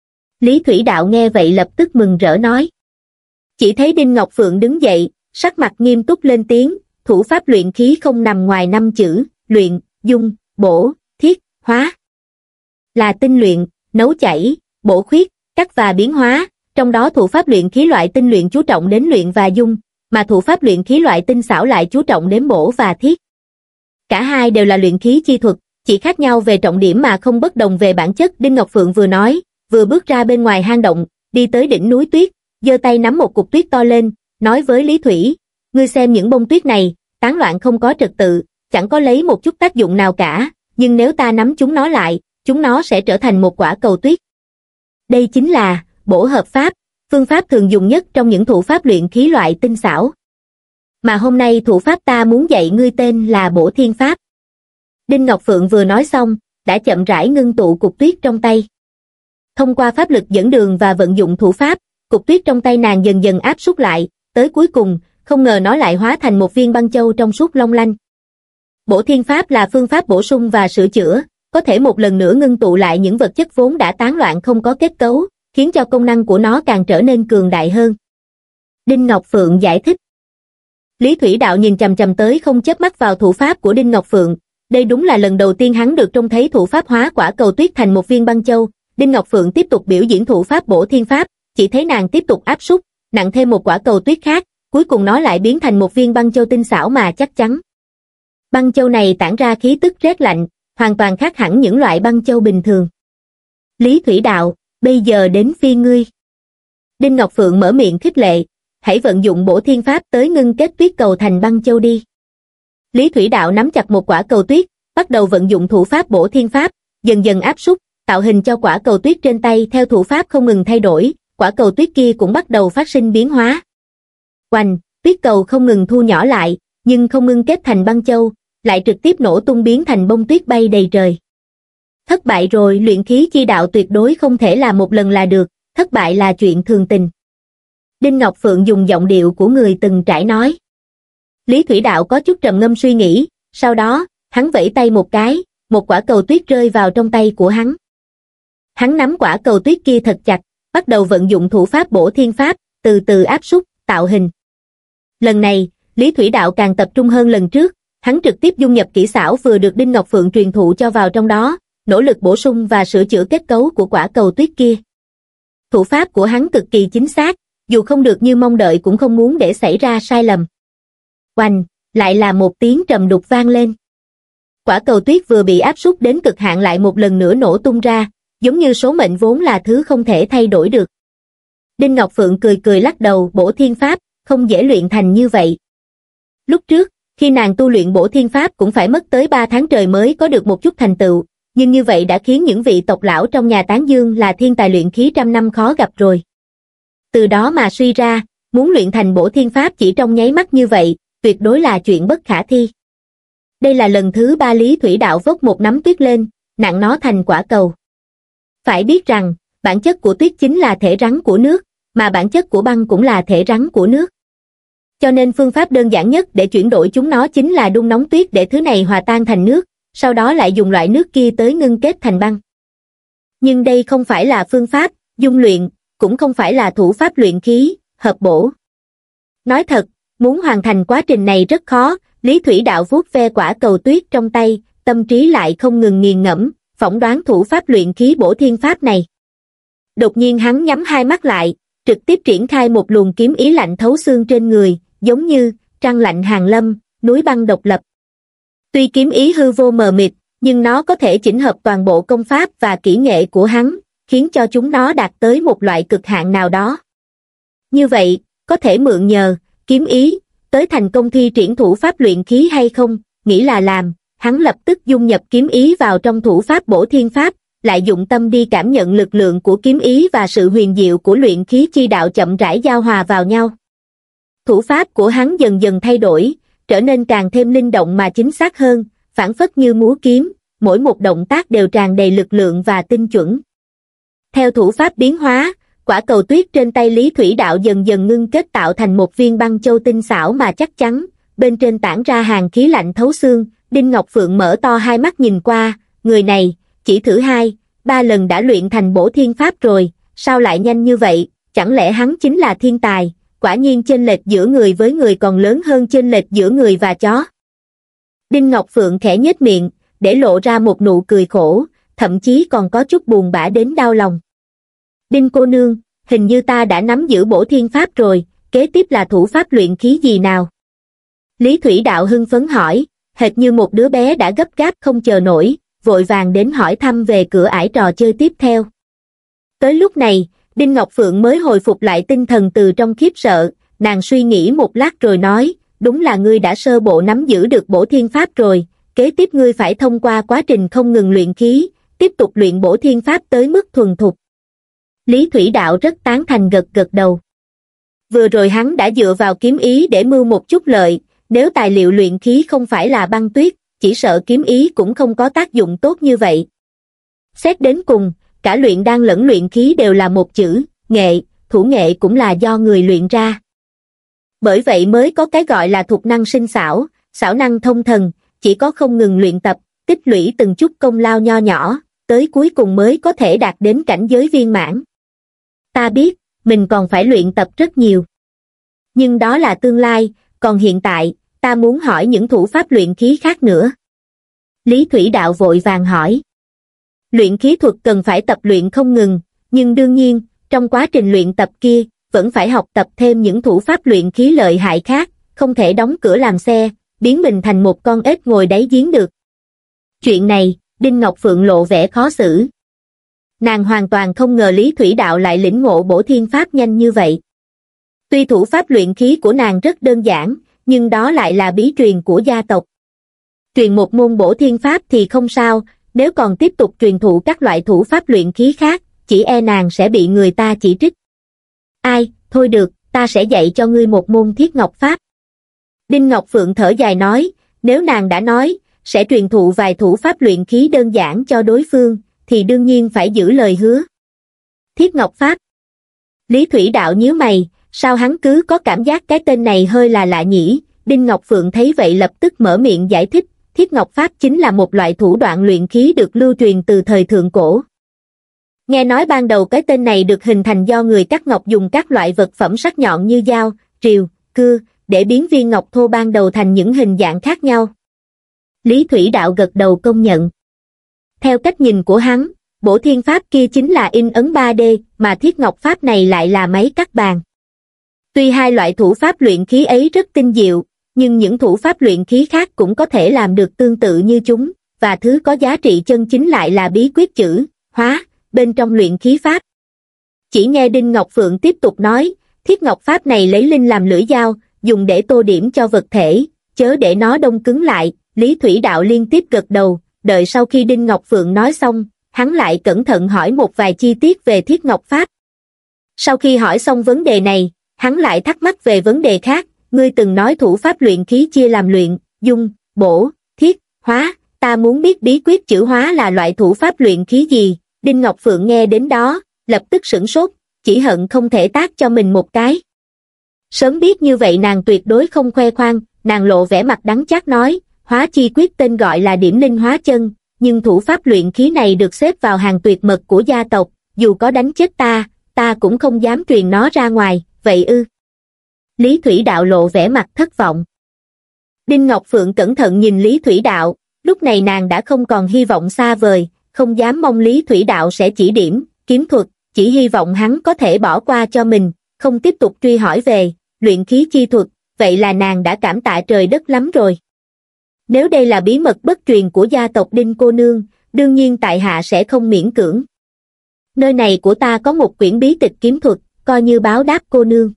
Speaker 1: Lý Thủy Đạo nghe vậy lập tức mừng rỡ nói. Chỉ thấy Đinh Ngọc Phượng đứng dậy, sắc mặt nghiêm túc lên tiếng, thủ pháp luyện khí không nằm ngoài năm chữ, luyện, dung, bổ, thiết, hóa. Là tinh luyện, nấu chảy, bổ khuyết, cắt và biến hóa, trong đó thủ pháp luyện khí loại tinh luyện chú trọng đến luyện và dung, mà thủ pháp luyện khí loại tinh xảo lại chú trọng đến bổ và thiết. Cả hai đều là luyện khí chi thuật, chỉ khác nhau về trọng điểm mà không bất đồng về bản chất. Đinh Ngọc Phượng vừa nói, vừa bước ra bên ngoài hang động, đi tới đỉnh núi tuyết, giơ tay nắm một cục tuyết to lên, nói với Lý Thủy, ngươi xem những bông tuyết này, tán loạn không có trật tự, chẳng có lấy một chút tác dụng nào cả, nhưng nếu ta nắm chúng nó lại, chúng nó sẽ trở thành một quả cầu tuyết. Đây chính là bổ hợp pháp, phương pháp thường dùng nhất trong những thủ pháp luyện khí loại tinh xảo. Mà hôm nay thủ pháp ta muốn dạy ngươi tên là bổ thiên pháp. Đinh Ngọc Phượng vừa nói xong, đã chậm rãi ngưng tụ cục tuyết trong tay. Thông qua pháp lực dẫn đường và vận dụng thủ pháp, cục tuyết trong tay nàng dần dần áp suất lại, tới cuối cùng, không ngờ nó lại hóa thành một viên băng châu trong suốt long lanh. Bổ thiên pháp là phương pháp bổ sung và sửa chữa, có thể một lần nữa ngưng tụ lại những vật chất vốn đã tán loạn không có kết cấu, khiến cho công năng của nó càng trở nên cường đại hơn. Đinh Ngọc Phượng giải thích. Lý Thủy Đạo nhìn chằm chằm tới không chớp mắt vào thủ pháp của Đinh Ngọc Phượng, đây đúng là lần đầu tiên hắn được trông thấy thủ pháp hóa quả cầu tuyết thành một viên băng châu. Đinh Ngọc Phượng tiếp tục biểu diễn thủ pháp bổ thiên pháp, chỉ thấy nàng tiếp tục áp xúc, nặng thêm một quả cầu tuyết khác, cuối cùng nó lại biến thành một viên băng châu tinh xảo mà chắc chắn. Băng châu này tản ra khí tức rét lạnh, hoàn toàn khác hẳn những loại băng châu bình thường. Lý Thủy Đạo, bây giờ đến phiên ngươi. Đinh Ngọc Phượng mở miệng khích lệ, hãy vận dụng bổ thiên pháp tới ngưng kết tuyết cầu thành băng châu đi. Lý Thủy Đạo nắm chặt một quả cầu tuyết, bắt đầu vận dụng thủ pháp bổ thiên pháp, dần dần áp xúc, tạo hình cho quả cầu tuyết trên tay theo thủ pháp không ngừng thay đổi, quả cầu tuyết kia cũng bắt đầu phát sinh biến hóa. Oành, tuyết cầu không ngừng thu nhỏ lại, nhưng không ngưng kết thành băng châu, lại trực tiếp nổ tung biến thành bông tuyết bay đầy trời. Thất bại rồi, luyện khí chi đạo tuyệt đối không thể là một lần là được, thất bại là chuyện thường tình. Đinh Ngọc Phượng dùng giọng điệu của người từng trải nói. Lý Thủy Đạo có chút trầm ngâm suy nghĩ, sau đó, hắn vẫy tay một cái, một quả cầu tuyết rơi vào trong tay của hắn. Hắn nắm quả cầu tuyết kia thật chặt, bắt đầu vận dụng thủ pháp bổ thiên pháp, từ từ áp xúc, tạo hình. Lần này, Lý Thủy Đạo càng tập trung hơn lần trước, hắn trực tiếp dung nhập kỹ xảo vừa được Đinh Ngọc Phượng truyền thụ cho vào trong đó, nỗ lực bổ sung và sửa chữa kết cấu của quả cầu tuyết kia. Thủ pháp của hắn cực kỳ chính xác, dù không được như mong đợi cũng không muốn để xảy ra sai lầm. Oành, lại là một tiếng trầm đục vang lên. Quả cầu tuyết vừa bị áp xúc đến cực hạn lại một lần nữa nổ tung ra, giống như số mệnh vốn là thứ không thể thay đổi được. Đinh Ngọc Phượng cười cười lắc đầu, bổ thiên pháp, không dễ luyện thành như vậy. Lúc trước, khi nàng tu luyện bổ thiên pháp cũng phải mất tới ba tháng trời mới có được một chút thành tựu, nhưng như vậy đã khiến những vị tộc lão trong nhà tán dương là thiên tài luyện khí trăm năm khó gặp rồi. Từ đó mà suy ra, muốn luyện thành bổ thiên pháp chỉ trong nháy mắt như vậy, tuyệt đối là chuyện bất khả thi. Đây là lần thứ ba Lý Thủy Đạo vốc một nắm tuyết lên, nặng nó thành quả cầu. Phải biết rằng, bản chất của tuyết chính là thể rắn của nước, mà bản chất của băng cũng là thể rắn của nước. Cho nên phương pháp đơn giản nhất để chuyển đổi chúng nó chính là đun nóng tuyết để thứ này hòa tan thành nước, sau đó lại dùng loại nước kia tới ngưng kết thành băng. Nhưng đây không phải là phương pháp dung luyện, cũng không phải là thủ pháp luyện khí, hợp bổ. Nói thật, muốn hoàn thành quá trình này rất khó. Lý Thủy Đạo vuốt ve quả cầu tuyết trong tay, tâm trí lại không ngừng nghiền ngẫm, phỏng đoán thủ pháp luyện khí bổ thiên pháp này. Đột nhiên hắn nhắm hai mắt lại, trực tiếp triển khai một luồng kiếm ý lạnh thấu xương trên người, giống như trăng lạnh hàng lâm, núi băng độc lập. Tuy kiếm ý hư vô mờ mịt, nhưng nó có thể chỉnh hợp toàn bộ công pháp và kỹ nghệ của hắn, khiến cho chúng nó đạt tới một loại cực hạn nào đó. Như vậy, có thể mượn nhờ kiếm ý tới thành công thi triển thủ pháp luyện khí hay không, nghĩ là làm, hắn lập tức dung nhập kiếm ý vào trong thủ pháp bổ thiên pháp, lại dụng tâm đi cảm nhận lực lượng của kiếm ý và sự huyền diệu của luyện khí chi đạo chậm rãi giao hòa vào nhau. Thủ pháp của hắn dần dần thay đổi, trở nên càng thêm linh động mà chính xác hơn, phảng phất như múa kiếm, mỗi một động tác đều tràn đầy lực lượng và tinh chuẩn. Theo thủ pháp biến hóa, quả cầu tuyết trên tay Lý Thủy Đạo dần dần ngưng kết tạo thành một viên băng châu tinh xảo mà chắc chắn, bên trên tản ra hàn khí lạnh thấu xương. Đinh Ngọc Phượng mở to hai mắt nhìn qua, người này, chỉ thử hai, ba lần đã luyện thành bổ thiên pháp rồi, sao lại nhanh như vậy, chẳng lẽ hắn chính là thiên tài, quả nhiên chênh lệch giữa người với người còn lớn hơn chênh lệch giữa người và chó. Đinh Ngọc Phượng khẽ nhếch miệng, để lộ ra một nụ cười khổ, thậm chí còn có chút buồn bã đến đau lòng. Đinh cô nương, hình như ta đã nắm giữ bổ thiên pháp rồi, kế tiếp là thủ pháp luyện khí gì nào? Lý Thủy Đạo hưng phấn hỏi, hệt như một đứa bé đã gấp gáp không chờ nổi, vội vàng đến hỏi thăm về cửa ải trò chơi tiếp theo. Tới lúc này, Đinh Ngọc Phượng mới hồi phục lại tinh thần từ trong khiếp sợ, nàng suy nghĩ một lát rồi nói, đúng là ngươi đã sơ bộ nắm giữ được bổ thiên pháp rồi, kế tiếp ngươi phải thông qua quá trình không ngừng luyện khí, tiếp tục luyện bổ thiên pháp tới mức thuần thục. Lý Thủy Đạo rất tán thành gật gật đầu. Vừa rồi hắn đã dựa vào kiếm ý để mưu một chút lợi, nếu tài liệu luyện khí không phải là băng tuyết, chỉ sợ kiếm ý cũng không có tác dụng tốt như vậy. Xét đến cùng, cả luyện đan lẫn luyện khí đều là một chữ, nghệ, thủ nghệ cũng là do người luyện ra. Bởi vậy mới có cái gọi là thục năng sinh xảo, xảo năng thông thần, chỉ có không ngừng luyện tập, tích lũy từng chút công lao nho nhỏ, tới cuối cùng mới có thể đạt đến cảnh giới viên mãn. Ta biết, mình còn phải luyện tập rất nhiều. Nhưng đó là tương lai, còn hiện tại, ta muốn hỏi những thủ pháp luyện khí khác nữa. Lý Thủy Đạo vội vàng hỏi. Luyện khí thuật cần phải tập luyện không ngừng, nhưng đương nhiên, trong quá trình luyện tập kia, vẫn phải học tập thêm những thủ pháp luyện khí lợi hại khác, không thể đóng cửa làm xe, biến mình thành một con ếch ngồi đáy giếng được. Chuyện này, Đinh Ngọc Phượng lộ vẻ khó xử. Nàng hoàn toàn không ngờ Lý Thủy Đạo lại lĩnh ngộ bổ thiên pháp nhanh như vậy. Tuy thủ pháp luyện khí của nàng rất đơn giản, nhưng đó lại là bí truyền của gia tộc. Truyền một môn bổ thiên pháp thì không sao, nếu còn tiếp tục truyền thụ các loại thủ pháp luyện khí khác, chỉ e nàng sẽ bị người ta chỉ trích. Ai, thôi được, ta sẽ dạy cho ngươi một môn thiết ngọc pháp. Đinh Ngọc Phượng thở dài nói, nếu nàng đã nói, sẽ truyền thụ vài thủ pháp luyện khí đơn giản cho đối phương, thì đương nhiên phải giữ lời hứa. Thiết ngọc pháp. Lý Thủy Đạo nhíu mày, sao hắn cứ có cảm giác cái tên này hơi là lạ nhỉ? Đinh Ngọc Phượng thấy vậy lập tức mở miệng giải thích, thiết ngọc pháp chính là một loại thủ đoạn luyện khí được lưu truyền từ thời thượng cổ. Nghe nói ban đầu cái tên này được hình thành do người cắt ngọc dùng các loại vật phẩm sắc nhọn như dao, rìu, cưa, để biến viên ngọc thô ban đầu thành những hình dạng khác nhau. Lý Thủy Đạo gật đầu công nhận. Theo cách nhìn của hắn, bổ thiên pháp kia chính là in ấn ba D, mà thiết ngọc pháp này lại là máy cắt bàn. Tuy hai loại thủ pháp luyện khí ấy rất tinh diệu, nhưng những thủ pháp luyện khí khác cũng có thể làm được tương tự như chúng, và thứ có giá trị chân chính lại là bí quyết chữ, hóa, bên trong luyện khí pháp. Chỉ nghe Đinh Ngọc Phượng tiếp tục nói, thiết ngọc pháp này lấy linh làm lưỡi dao, dùng để tô điểm cho vật thể, chớ để nó đông cứng lại. Lý Thủy Đạo liên tiếp gật đầu, đợi sau khi Đinh Ngọc Phượng nói xong, hắn lại cẩn thận hỏi một vài chi tiết về thiết ngọc pháp. Sau khi hỏi xong vấn đề này, hắn lại thắc mắc về vấn đề khác, ngươi từng nói thủ pháp luyện khí chia làm luyện, dung, bổ, thiết, hóa, ta muốn biết bí quyết chữ hóa là loại thủ pháp luyện khí gì. Đinh Ngọc Phượng nghe đến đó, lập tức sửng sốt, chỉ hận không thể tát cho mình một cái. Sớm biết như vậy nàng tuyệt đối không khoe khoang, nàng lộ vẻ mặt đắng chát nói, hóa chi quyết tên gọi là điểm linh hóa chân, nhưng thủ pháp luyện khí này được xếp vào hàng tuyệt mật của gia tộc, dù có đánh chết ta, ta cũng không dám truyền nó ra ngoài, vậy ư? Lý Thủy Đạo lộ vẻ mặt thất vọng. Đinh Ngọc Phượng cẩn thận nhìn Lý Thủy Đạo, lúc này nàng đã không còn hy vọng xa vời, không dám mong Lý Thủy Đạo sẽ chỉ điểm, kiếm thuật, chỉ hy vọng hắn có thể bỏ qua cho mình, không tiếp tục truy hỏi về luyện khí chi thuật, vậy là nàng đã cảm tạ trời đất lắm rồi. Nếu đây là bí mật bất truyền của gia tộc Đinh cô nương, đương nhiên tại hạ sẽ không miễn cưỡng. Nơi này của ta có một quyển bí tịch kiếm thuật, coi như báo đáp cô nương.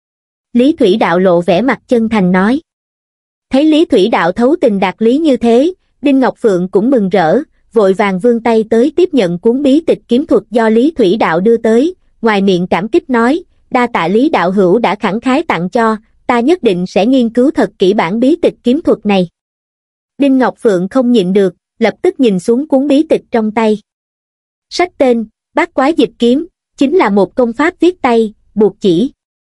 Speaker 1: Lý Thủy Đạo lộ vẻ mặt chân thành nói. Thấy Lý Thủy Đạo thấu tình đạt lý như thế, Đinh Ngọc Phượng cũng mừng rỡ, vội vàng vươn tay tới tiếp nhận cuốn bí tịch kiếm thuật do Lý Thủy Đạo đưa tới, ngoài miệng cảm kích nói, đa tạ Lý đạo hữu đã khẳng khái tặng cho, ta nhất định sẽ nghiên cứu thật kỹ bản bí tịch kiếm thuật này. Đinh Ngọc Phượng không nhịn được, lập tức nhìn xuống cuốn bí tịch trong tay. Sách tên, Bát Quái Dịch Kiếm, chính là một công pháp viết tay, buộc chỉ.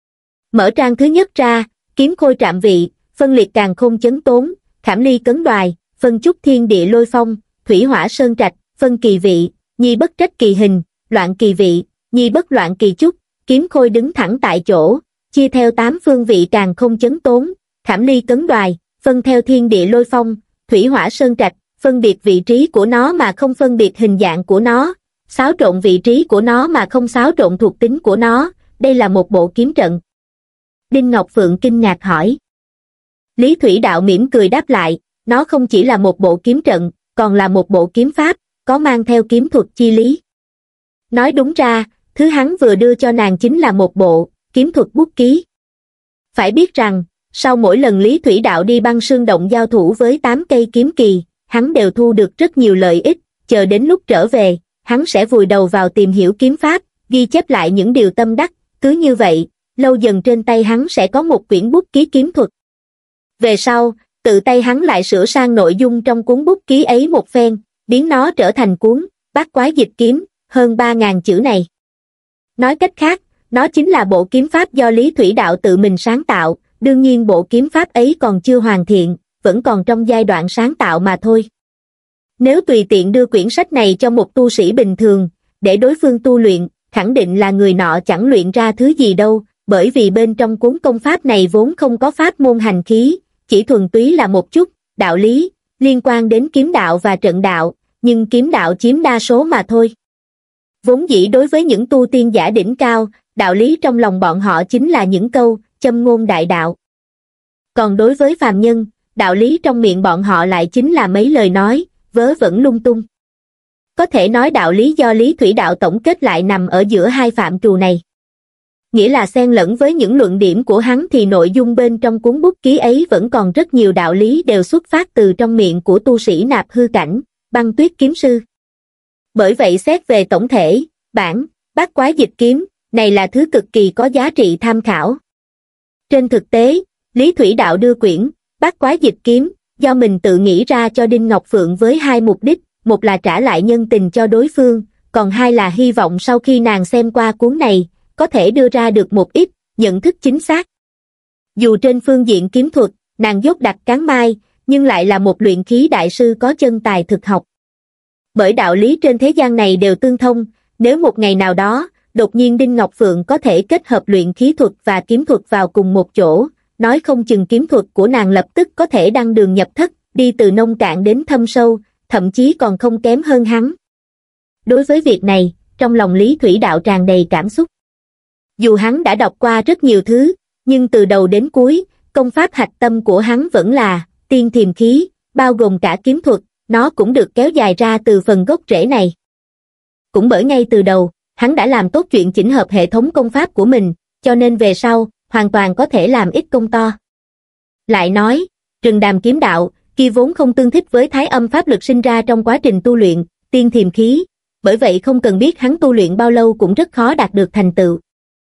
Speaker 1: Mở trang thứ nhất ra, kiếm khôi trạm vị, phân liệt càn khôn chấn tốn, khảm ly cấn đoài, phân chúc thiên địa lôi phong, thủy hỏa sơn trạch, phân kỳ vị, nhi bất trách kỳ hình, loạn kỳ vị, nhi bất loạn kỳ chúc, kiếm khôi đứng thẳng tại chỗ, chia theo tám phương vị càn khôn chấn tốn, khảm ly cấn đoài, phân theo thiên địa lôi phong, thủy hỏa sơn trạch, phân biệt vị trí của nó mà không phân biệt hình dạng của nó, xáo trộn vị trí của nó mà không xáo trộn thuộc tính của nó, đây là một bộ kiếm trận. Đinh Ngọc Phượng kinh ngạc hỏi. Lý Thủy Đạo mỉm cười đáp lại, nó không chỉ là một bộ kiếm trận, còn là một bộ kiếm pháp, có mang theo kiếm thuật chi lý. Nói đúng ra, thứ hắn vừa đưa cho nàng chính là một bộ kiếm thuật bút ký. Phải biết rằng, sau mỗi lần Lý Thủy Đạo đi Băng Sương Động giao thủ với tám cây kiếm kỳ, hắn đều thu được rất nhiều lợi ích, chờ đến lúc trở về, hắn sẽ vùi đầu vào tìm hiểu kiếm pháp, ghi chép lại những điều tâm đắc, cứ như vậy, lâu dần trên tay hắn sẽ có một quyển bút ký kiếm thuật. Về sau, tự tay hắn lại sửa sang nội dung trong cuốn bút ký ấy một phen, biến nó trở thành cuốn Bát Quái Dịch Kiếm, hơn ba ngàn chữ này. Nói cách khác, nó chính là bộ kiếm pháp do Lý Thủy Đạo tự mình sáng tạo, đương nhiên bộ kiếm pháp ấy còn chưa hoàn thiện, vẫn còn trong giai đoạn sáng tạo mà thôi. Nếu tùy tiện đưa quyển sách này cho một tu sĩ bình thường, để đối phương tu luyện, khẳng định là người nọ chẳng luyện ra thứ gì đâu, bởi vì bên trong cuốn công pháp này vốn không có pháp môn hành khí, chỉ thuần túy là một chút đạo lý, liên quan đến kiếm đạo và trận đạo, nhưng kiếm đạo chiếm đa số mà thôi. Vốn dĩ đối với những tu tiên giả đỉnh cao, đạo lý trong lòng bọn họ chính là những câu châm ngôn đại đạo. Còn đối với phàm nhân, đạo lý trong miệng bọn họ lại chính là mấy lời nói vớ vẩn lung tung. Có thể nói đạo lý do lý thủy đạo tổng kết lại nằm ở giữa hai phạm trù này. Nghĩa là xen lẫn với những luận điểm của hắn thì nội dung bên trong cuốn bút ký ấy vẫn còn rất nhiều đạo lý đều xuất phát từ trong miệng của tu sĩ nạp hư cảnh, Băng Tuyết kiếm sư. Bởi vậy xét về tổng thể, bản Bát Quái Dịch Kiếm này là thứ cực kỳ có giá trị tham khảo. Trên thực tế, Lý Thủy Đạo đưa quyển Bát Quái Dịch Kiếm do mình tự nghĩ ra cho Đinh Ngọc Phượng với hai mục đích, một là trả lại nhân tình cho đối phương, còn hai là hy vọng sau khi nàng xem qua cuốn này, có thể đưa ra được một ít nhận thức chính xác. Dù trên phương diện kiếm thuật, nàng dốt đặt cán mai, nhưng lại là một luyện khí đại sư có chân tài thực học. Bởi đạo lý trên thế gian này đều tương thông, nếu một ngày nào đó, đột nhiên Đinh Ngọc Phượng có thể kết hợp luyện khí thuật và kiếm thuật vào cùng một chỗ, nói không chừng kiếm thuật của nàng lập tức có thể đăng đường nhập thất, đi từ nông cạn đến thâm sâu, thậm chí còn không kém hơn hắn. Đối với việc này, trong lòng Lý Thủy Đạo tràn đầy cảm xúc. Dù hắn đã đọc qua rất nhiều thứ, nhưng từ đầu đến cuối, công pháp hạch tâm của hắn vẫn là tiên thiềm khí, bao gồm cả kiếm thuật, nó cũng được kéo dài ra từ phần gốc rễ này. Cũng bởi ngay từ đầu, hắn đã làm tốt chuyện chỉnh hợp hệ thống công pháp của mình, cho nên về sau, hoàn toàn có thể làm ít công to. Lại nói, rừng đàm kiếm đạo, kia vốn không tương thích với thái âm pháp lực sinh ra trong quá trình tu luyện, tiên thiềm khí, bởi vậy không cần biết hắn tu luyện bao lâu cũng rất khó đạt được thành tựu.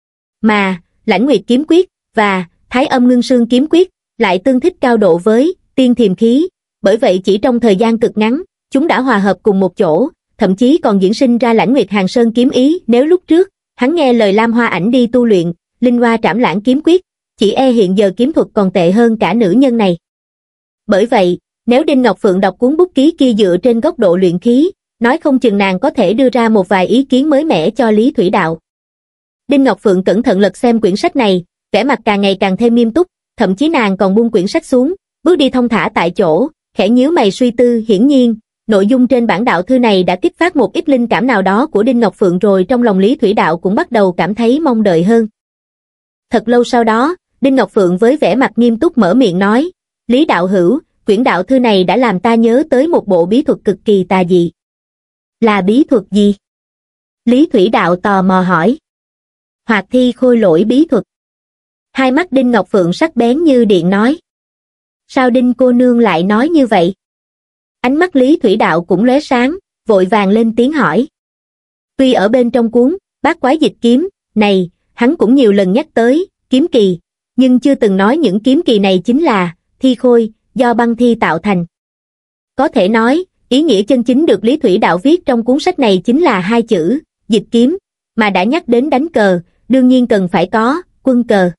Speaker 1: Mà, Lãnh Nguyệt kiếm quyết, và Thái âm ngưng sương kiếm quyết, lại tương thích cao độ với tiên thiềm khí, bởi vậy chỉ trong thời gian cực ngắn, chúng đã hòa hợp cùng một chỗ, thậm chí còn diễn sinh ra Lãnh Nguyệt Hàng Sơn kiếm ý. Nếu lúc trước, hắn nghe lời Lam Hoa Ảnh đi tu luyện, Linh Hoa Trảm Lãng kiếm quyết, chỉ e hiện giờ kiếm thuật còn tệ hơn cả nữ nhân này. Bởi vậy, nếu Đinh Ngọc Phượng đọc cuốn bút ký kia dựa trên góc độ luyện khí, nói không chừng nàng có thể đưa ra một vài ý kiến mới mẻ cho Lý Thủy Đạo. Đinh Ngọc Phượng cẩn thận lật xem quyển sách này, vẻ mặt càng ngày càng thêm nghiêm túc, thậm chí nàng còn buông quyển sách xuống, bước đi thong thả tại chỗ, khẽ nhíu mày suy tư. Hiển nhiên, nội dung trên bản đạo thư này đã kích phát một ít linh cảm nào đó của Đinh Ngọc Phượng rồi, trong lòng Lý Thủy Đạo cũng bắt đầu cảm thấy mong đợi hơn. Thật lâu sau đó, Đinh Ngọc Phượng với vẻ mặt nghiêm túc mở miệng nói, Lý đạo hữu, quyển đạo thư này đã làm ta nhớ tới một bộ bí thuật cực kỳ tà dị. Là bí thuật gì? Lý Thủy Đạo tò mò hỏi. Hoạt thi khôi lỗi bí thuật. Hai mắt Đinh Ngọc Phượng sắc bén như điện nói. Sao Đinh cô nương lại nói như vậy? Ánh mắt Lý Thủy Đạo cũng lóe sáng, vội vàng lên tiếng hỏi. Tuy ở bên trong cuốn Bát Quái Dịch Kiếm này, hắn cũng nhiều lần nhắc tới kiếm kỳ, nhưng chưa từng nói những kiếm kỳ này chính là thi khôi do băng thi tạo thành. Có thể nói, ý nghĩa chân chính được Lý Thủy Đạo viết trong cuốn sách này chính là hai chữ dịch kiếm, mà đã nhắc đến đánh cờ, đương nhiên cần phải có quân cờ.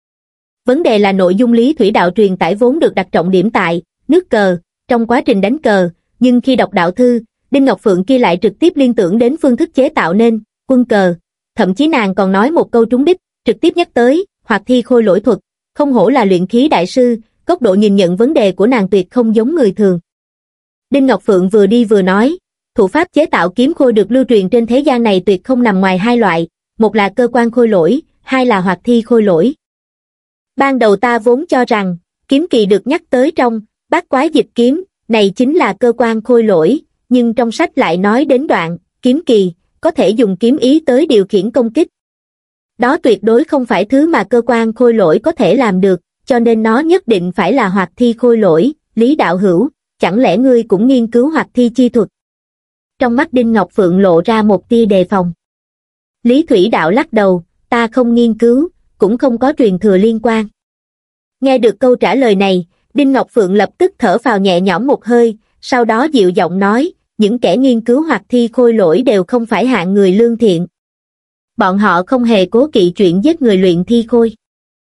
Speaker 1: Vấn đề là nội dung Lý Thủy Đạo truyền tải vốn được đặt trọng điểm tại nước cờ trong quá trình đánh cờ, nhưng khi đọc đạo thư, Đinh Ngọc Phượng kia lại trực tiếp liên tưởng đến phương thức chế tạo nên quân cờ, thậm chí nàng còn nói một câu trúng đích, trực tiếp nhắc tới hoạt thi khôi lỗi thuật, không hổ là luyện khí đại sư, góc độ nhìn nhận vấn đề của nàng tuyệt không giống người thường. Đinh Ngọc Phượng vừa đi vừa nói, thủ pháp chế tạo kiếm khôi được lưu truyền trên thế gian này tuyệt không nằm ngoài hai loại, một là cơ quan khôi lỗi, hai là hoạt thi khôi lỗi. Ban đầu ta vốn cho rằng, kiếm kỳ được nhắc tới trong Bát Quái Dịch Kiếm, này chính là cơ quan khôi lỗi, nhưng trong sách lại nói đến đoạn, kiếm kỳ, có thể dùng kiếm ý tới điều khiển công kích. Đó tuyệt đối không phải thứ mà cơ quan khôi lỗi có thể làm được, cho nên nó nhất định phải là hoạt thi khôi lỗi. Lý đạo hữu, chẳng lẽ ngươi cũng nghiên cứu hoạt thi chi thuật? Trong mắt Đinh Ngọc Phượng lộ ra một tia đề phòng. Lý Thủy Đạo lắc đầu, ta không nghiên cứu, cũng không có truyền thừa liên quan. Nghe được câu trả lời này, Đinh Ngọc Phượng lập tức thở phào nhẹ nhõm một hơi, sau đó dịu giọng nói, những kẻ nghiên cứu hoạt thi khôi lỗi đều không phải hạng người lương thiện. Bọn họ không hề cố kỵ chuyện giết người luyện thi khôi.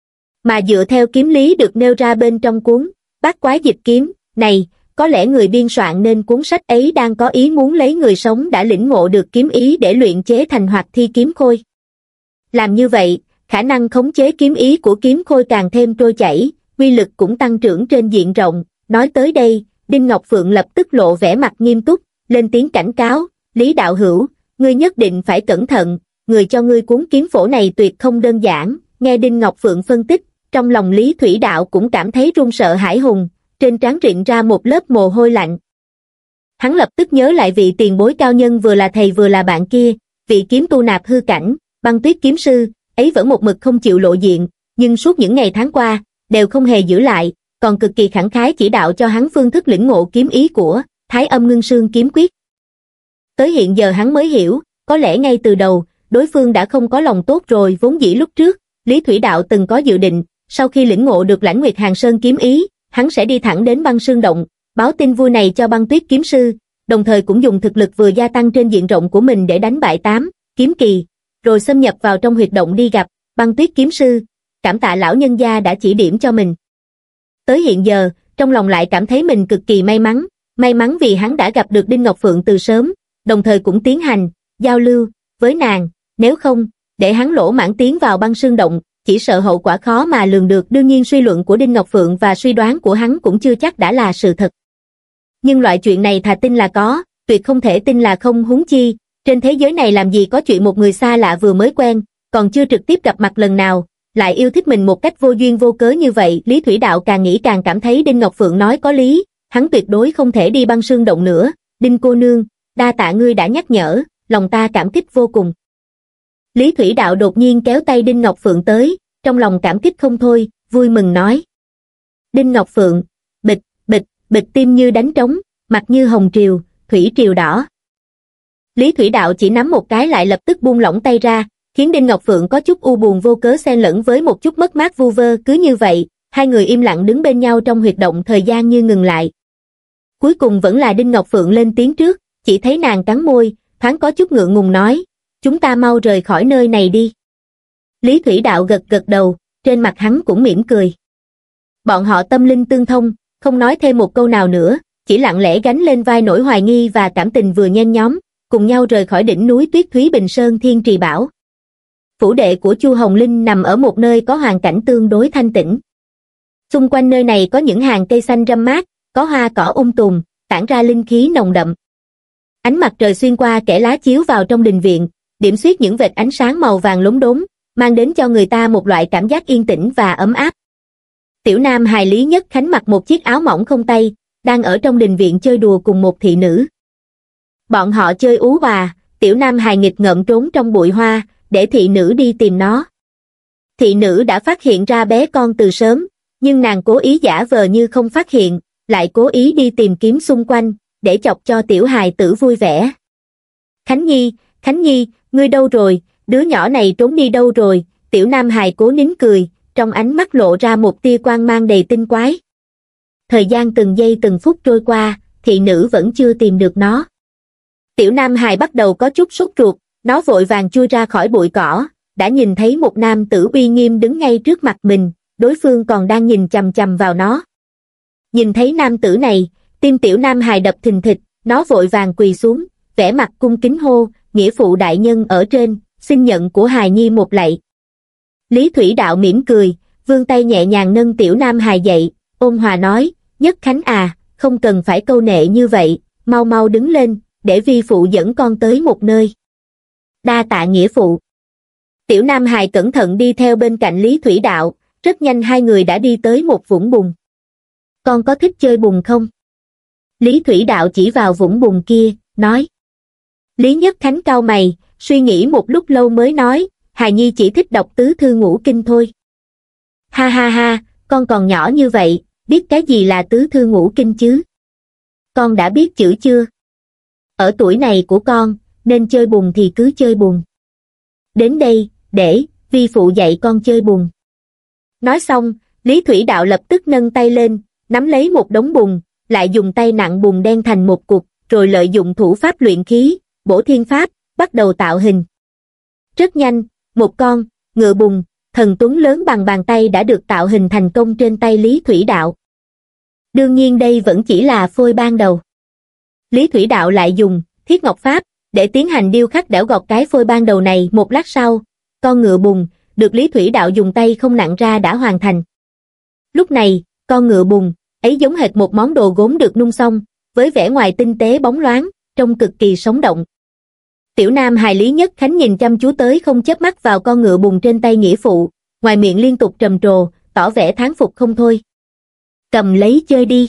Speaker 1: Mà dựa theo kiếm lý được nêu ra bên trong cuốn Bát Quái Dịch Kiếm này, có lẽ người biên soạn nên cuốn sách ấy đang có ý muốn lấy người sống đã lĩnh ngộ được kiếm ý để luyện chế thành hoạt thi kiếm khôi. Làm như vậy, khả năng khống chế kiếm ý của kiếm khôi càng thêm trôi chảy, uy lực cũng tăng trưởng trên diện rộng. Nói tới đây, Đinh Ngọc Phượng lập tức lộ vẻ mặt nghiêm túc, lên tiếng cảnh cáo, Lý đạo hữu, ngươi nhất định phải cẩn thận, người cho ngươi cuốn kiếm phổ này tuyệt không đơn giản. Nghe Đinh Ngọc Phượng phân tích, trong lòng Lý Thủy Đạo cũng cảm thấy run sợ hãi hùng, trên trán rịn ra một lớp mồ hôi lạnh. Hắn lập tức nhớ lại vị tiền bối cao nhân vừa là thầy vừa là bạn kia, vị kiếm tu nạp hư cảnh, Băng Tuyết kiếm sư, ấy vẫn một mực không chịu lộ diện, nhưng suốt những ngày tháng qua, đều không hề giữ lại, còn cực kỳ khẳng khái chỉ đạo cho hắn phương thức lĩnh ngộ kiếm ý của Thái Âm Ngưng Sương kiếm quyết. Tới hiện giờ hắn mới hiểu, có lẽ ngay từ đầu, đối phương đã không có lòng tốt rồi. Vốn dĩ lúc trước, Lý Thủy Đạo từng có dự định, sau khi lĩnh ngộ được Lãnh Nguyệt Hàng Sơn kiếm ý, hắn sẽ đi thẳng đến Băng Sương Động, báo tin vui này cho Băng Tuyết kiếm sư, đồng thời cũng dùng thực lực vừa gia tăng trên diện rộng của mình để đánh bại tám kiếm kỳ, rồi xâm nhập vào trong huyệt động đi gặp Băng Tuyết kiếm sư, cảm tạ lão nhân gia đã chỉ điểm cho mình. Tới hiện giờ, trong lòng lại cảm thấy mình cực kỳ may mắn, may mắn vì hắn đã gặp được Đinh Ngọc Phượng từ sớm, đồng thời cũng tiến hành giao lưu với nàng, nếu không, để hắn lỗ mãng tiến vào Băng Sương Động, chỉ sợ hậu quả khó mà lường được. Đương nhiên suy luận của Đinh Ngọc Phượng và suy đoán của hắn cũng chưa chắc đã là sự thật. Nhưng loại chuyện này thà tin là có, tuyệt không thể tin là không. Huống chi, trên thế giới này làm gì có chuyện một người xa lạ vừa mới quen, còn chưa trực tiếp gặp mặt lần nào, lại yêu thích mình một cách vô duyên vô cớ như vậy. Lý Thủy Đạo càng nghĩ càng cảm thấy Đinh Ngọc Phượng nói có lý, hắn tuyệt đối không thể đi Băng Sương Động nữa. Đinh cô nương, đa tạ ngươi đã nhắc nhở, lòng ta cảm kích vô cùng. Lý Thủy Đạo đột nhiên kéo tay Đinh Ngọc Phượng tới, trong lòng cảm kích không thôi, vui mừng nói. Đinh Ngọc Phượng, bịch, bịch, bịch tim như đánh trống, mặt như hồng triều, thủy triều đỏ. Lý Thủy Đạo chỉ nắm một cái lại lập tức buông lỏng tay ra, khiến Đinh Ngọc Phượng có chút u buồn vô cớ xen lẫn với một chút mất mát vu vơ. Cứ như vậy, hai người im lặng đứng bên nhau trong huyệt động, thời gian như ngừng lại. Cuối cùng vẫn là Đinh Ngọc Phượng lên tiếng trước, chỉ thấy nàng cắn môi, thoáng có chút ngượng ngùng nói, chúng ta mau rời khỏi nơi này đi. Lý Thủy Đạo gật gật đầu, trên mặt hắn cũng mỉm cười. Bọn họ tâm linh tương thông, không nói thêm một câu nào nữa, chỉ lặng lẽ gánh lên vai nỗi hoài nghi và cảm tình vừa nhen nhóm, cùng nhau rời khỏi đỉnh núi Tuyết Thúy Bình Sơn Thiên Trì Bảo. Phủ đệ của Chu Hồng Linh nằm ở một nơi có hoàn cảnh tương đối thanh tĩnh. Xung quanh nơi này có những hàng cây xanh râm mát, có hoa cỏ um tùm, tản ra linh khí nồng đậm. Ánh mặt trời xuyên qua kẽ lá chiếu vào trong đình viện, điểm xuyết những vệt ánh sáng màu vàng lốm đốm, mang đến cho người ta một loại cảm giác yên tĩnh và ấm áp. Tiểu nam hài Lý Nhất Khánh mặc một chiếc áo mỏng không tay, đang ở trong đình viện chơi đùa cùng một thị nữ. Bọn họ chơi ú hòa, tiểu nam hài nghịch ngợm trốn trong bụi hoa, để thị nữ đi tìm nó. Thị nữ đã phát hiện ra bé con từ sớm, nhưng nàng cố ý giả vờ như không phát hiện, lại cố ý đi tìm kiếm xung quanh, để chọc cho tiểu hài tử vui vẻ. Khánh Nhi, Khánh Nhi, ngươi đâu rồi, đứa nhỏ này trốn đi đâu rồi? Tiểu nam hài cố nín cười, trong ánh mắt lộ ra một tia quang mang đầy tinh quái. Thời gian từng giây từng phút trôi qua, thị nữ vẫn chưa tìm được nó. Tiểu nam hài bắt đầu có chút sốt ruột, nó vội vàng chui ra khỏi bụi cỏ, đã nhìn thấy một nam tử uy nghiêm đứng ngay trước mặt mình, đối phương còn đang nhìn chằm chằm vào nó. Nhìn thấy nam tử này, tim tiểu nam hài đập thình thịch, nó vội vàng quỳ xuống, vẻ mặt cung kính hô, nghĩa phụ đại nhân ở trên, xin nhận của hài nhi một lạy. Lý Thủy Đạo mỉm cười, vươn tay nhẹ nhàng nâng tiểu nam hài dậy, ôn hòa nói, Nhất Khánh à, không cần phải câu nệ như vậy, mau mau đứng lên, để vi phụ dẫn con tới một nơi. Đa tạ nghĩa phụ. Tiểu nam hài cẩn thận đi theo bên cạnh Lý Thủy Đạo, rất nhanh hai người đã đi tới một vũng bùn. Con có thích chơi bùn không? Lý Thủy Đạo chỉ vào vũng bùn kia, nói. Lý Nhất Khánh cau mày, suy nghĩ một lúc lâu mới nói, hài nhi chỉ thích đọc tứ thư ngũ kinh thôi. Ha ha ha, con còn nhỏ như vậy, biết cái gì là tứ thư ngũ kinh chứ? Con đã biết chữ chưa? Ở tuổi này của con, nên chơi bùn thì cứ chơi bùn. Đến đây, để vi phụ dạy con chơi bùn. Nói xong, Lý Thủy Đạo lập tức nâng tay lên, nắm lấy một đống bùn, lại dùng tay nặng bùn đen thành một cục, rồi lợi dụng thủ pháp luyện khí, bổ thiên pháp, bắt đầu tạo hình. Rất nhanh, một con ngựa bùn, thần tuấn lớn bằng bàn tay đã được tạo hình thành công trên tay Lý Thủy Đạo. Đương nhiên đây vẫn chỉ là phôi ban đầu. Lý Thủy Đạo lại dùng thiết ngọc pháp để tiến hành điêu khắc đẽo gọt cái phôi ban đầu này. Một lát sau, con ngựa bùn được Lý Thủy Đạo dùng tay không nặng ra đã hoàn thành. Lúc này, con ngựa bùn ấy giống hệt một món đồ gốm được nung xong, với vẻ ngoài tinh tế bóng loáng, trông cực kỳ sống động. Tiểu nam hài Lý Nhất Khánh nhìn chăm chú tới không chớp mắt vào con ngựa bùn trên tay nghĩa phụ, ngoài miệng liên tục trầm trồ, tỏ vẻ thán phục không thôi. Cầm lấy chơi đi.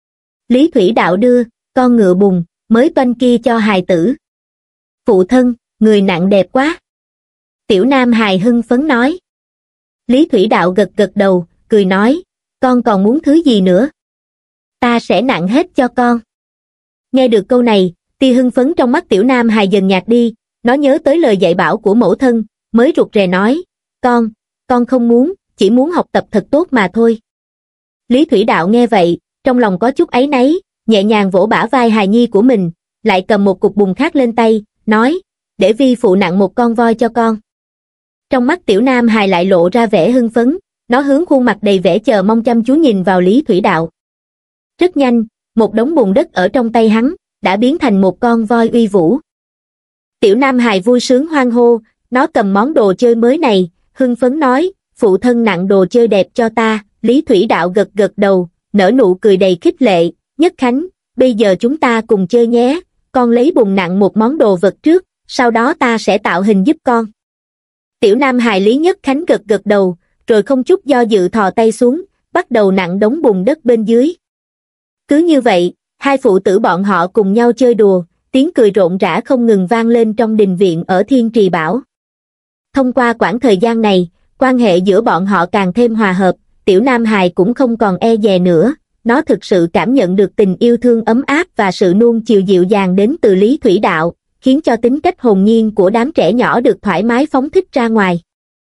Speaker 1: Lý Thủy Đạo đưa con ngựa bùn mới toanh kia cho hài tử. Phụ thân, người nặng đẹp quá. Tiểu nam hài hưng phấn nói. Lý Thủy Đạo gật gật đầu, cười nói, con còn muốn thứ gì nữa? Ta sẽ nặng hết cho con. Nghe được câu này, tia hưng phấn trong mắt tiểu nam hài dần nhạt đi, nó nhớ tới lời dạy bảo của mẫu thân, mới rụt rè nói, con, con không muốn, chỉ muốn học tập thật tốt mà thôi. Lý Thủy Đạo nghe vậy, trong lòng có chút áy náy, nhẹ nhàng vỗ bả vai hài nhi của mình, lại cầm một cục bùn khác lên tay, nói, để vi phụ nặng một con voi cho con. Trong mắt tiểu nam hài lại lộ ra vẻ hưng phấn, nó hướng khuôn mặt đầy vẻ chờ mong chăm chú nhìn vào Lý Thủy Đạo. Rất nhanh, một đống bùn đất ở trong tay hắn, đã biến thành một con voi uy vũ. Tiểu nam hài vui sướng hoan hô, nó cầm món đồ chơi mới này, hưng phấn nói, phụ thân nặng đồ chơi đẹp cho ta. Lý Thủy Đạo gật gật đầu, nở nụ cười đầy khích lệ, Nhất Khánh, bây giờ chúng ta cùng chơi nhé, con lấy bùn nặng một món đồ vật trước, sau đó ta sẽ tạo hình giúp con. Tiểu nam hài Lý Nhất Khánh gật gật đầu, rồi không chút do dự thò tay xuống, bắt đầu nặng đống bùn đất bên dưới. Cứ như vậy, hai phụ tử bọn họ cùng nhau chơi đùa, tiếng cười rộn rã không ngừng vang lên trong đình viện ở Thiên Trì Bảo. Thông qua quãng thời gian này, quan hệ giữa bọn họ càng thêm hòa hợp, tiểu nam hài cũng không còn e dè nữa, nó thực sự cảm nhận được tình yêu thương ấm áp và sự nuông chiều dịu dàng đến từ Lý Thủy Đạo, khiến cho tính cách hồn nhiên của đám trẻ nhỏ được thoải mái phóng thích ra ngoài.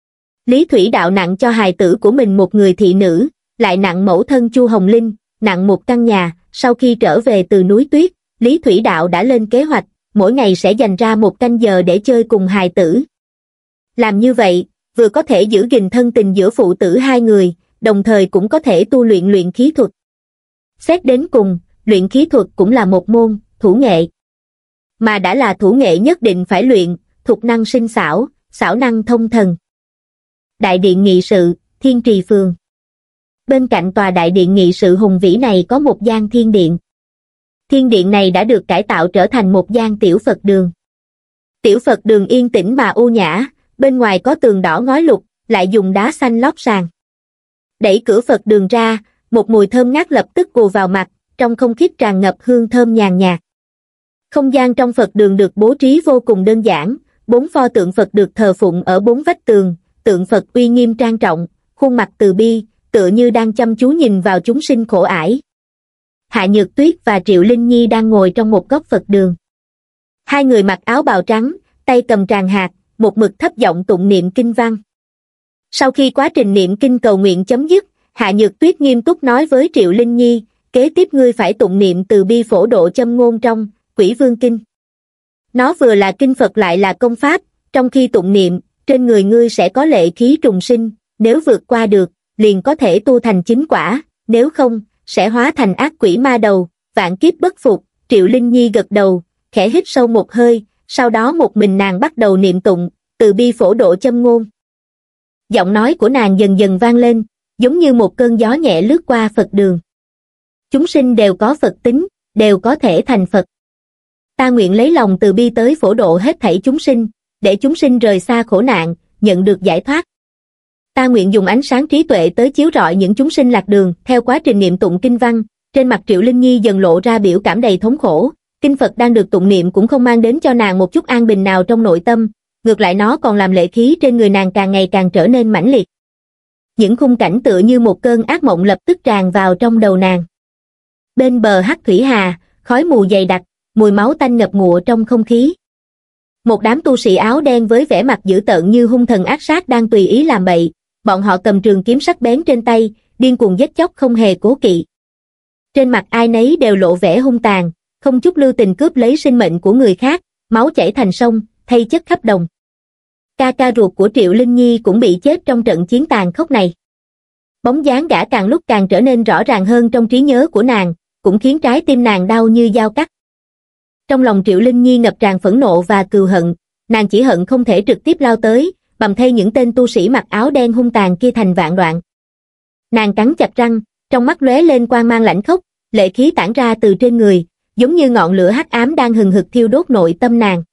Speaker 1: Lý Thủy Đạo nặng cho hài tử của mình một người thị nữ, lại nặng mẫu thân Chu Hồng Linh, nặng một căn nhà. Sau khi trở về từ núi tuyết, Lý Thủy Đạo đã lên kế hoạch, mỗi ngày sẽ dành ra một canh giờ để chơi cùng hài tử. Làm như vậy, vừa có thể giữ gìn thân tình giữa phụ tử hai người, đồng thời cũng có thể tu luyện luyện khí thuật. Xét đến cùng, luyện khí thuật cũng là một môn thủ nghệ. Mà đã là thủ nghệ nhất định phải luyện, thục năng sinh xảo, xảo năng thông thần. Đại điện nghị sự, Thiên Trì Phường. Bên cạnh tòa đại điện nghị sự hùng vĩ này có một gian thiên điện. Thiên điện này đã được cải tạo trở thành một gian tiểu Phật đường. Tiểu Phật đường yên tĩnh mà u nhã, bên ngoài có tường đỏ ngói lục, lại dùng đá xanh lót sàn. Đẩy cửa Phật đường ra, một mùi thơm ngát lập tức ùa vào mặt, trong không khí tràn ngập hương thơm nhàn nhạt. Không gian trong Phật đường được bố trí vô cùng đơn giản, bốn pho tượng Phật được thờ phụng ở bốn vách tường, tượng Phật uy nghiêm trang trọng, khuôn mặt từ bi, tựa như đang chăm chú nhìn vào chúng sinh khổ ải. Hạ Nhược Tuyết và Triệu Linh Nhi đang ngồi trong một góc Phật đường. Hai người mặc áo bào trắng, tay cầm tràng hạt, một mực thấp giọng tụng niệm kinh văn. Sau khi quá trình niệm kinh cầu nguyện chấm dứt, Hạ Nhược Tuyết nghiêm túc nói với Triệu Linh Nhi, kế tiếp ngươi phải tụng niệm từ bi phổ độ châm ngôn trong Quỷ Vương Kinh. Nó vừa là kinh Phật lại là công pháp, trong khi tụng niệm, trên người ngươi sẽ có lệ khí trùng sinh, nếu vượt qua được, liền có thể tu thành chính quả, nếu không, sẽ hóa thành ác quỷ ma đầu, vạn kiếp bất phục. Triệu Linh Nhi gật đầu, khẽ hít sâu một hơi, sau đó một mình nàng bắt đầu niệm tụng, từ bi phổ độ châm ngôn. Giọng nói của nàng dần dần vang lên, giống như một cơn gió nhẹ lướt qua Phật đường. Chúng sinh đều có Phật tính, đều có thể thành Phật. Ta nguyện lấy lòng từ bi tới phổ độ hết thảy chúng sinh, để chúng sinh rời xa khổ nạn, nhận được giải thoát. Ta nguyện dùng ánh sáng trí tuệ tới chiếu rọi những chúng sinh lạc đường. Theo quá trình niệm tụng kinh văn, trên mặt Triệu Linh Nhi dần lộ ra biểu cảm đầy thống khổ. Kinh Phật đang được tụng niệm cũng không mang đến cho nàng một chút an bình nào trong nội tâm, ngược lại nó còn làm lệ khí trên người nàng càng ngày càng trở nên mãnh liệt. Những khung cảnh tựa như một cơn ác mộng lập tức tràn vào trong đầu nàng. Bên bờ Hắc Thủy Hà, khói mù dày đặc, mùi máu tanh ngập ngụa trong không khí. Một đám tu sĩ áo đen với vẻ mặt dữ tợn như hung thần ác sát đang tùy ý làm bậy, bọn họ cầm trường kiếm sắc bén trên tay, điên cuồng giết chóc không hề cố kỵ. Trên mặt ai nấy đều lộ vẻ hung tàn, không chút lưu tình cướp lấy sinh mệnh của người khác, máu chảy thành sông, thay chất khắp đồng. Ca ca ruột của Triệu Linh Nhi cũng bị chết trong trận chiến tàn khốc này. Bóng dáng gã càng lúc càng trở nên rõ ràng hơn trong trí nhớ của nàng, cũng khiến trái tim nàng đau như dao cắt. Trong lòng Triệu Linh Nhi ngập tràn phẫn nộ và cừu hận, nàng chỉ hận không thể trực tiếp lao tới, bầm thây những tên tu sĩ mặc áo đen hung tàn kia thành vạn đoạn. Nàng cắn chặt răng, trong mắt lóe lên quang mang lãnh khốc, lệ khí tản ra từ trên người, giống như ngọn lửa hắc ám đang hừng hực thiêu đốt nội tâm nàng.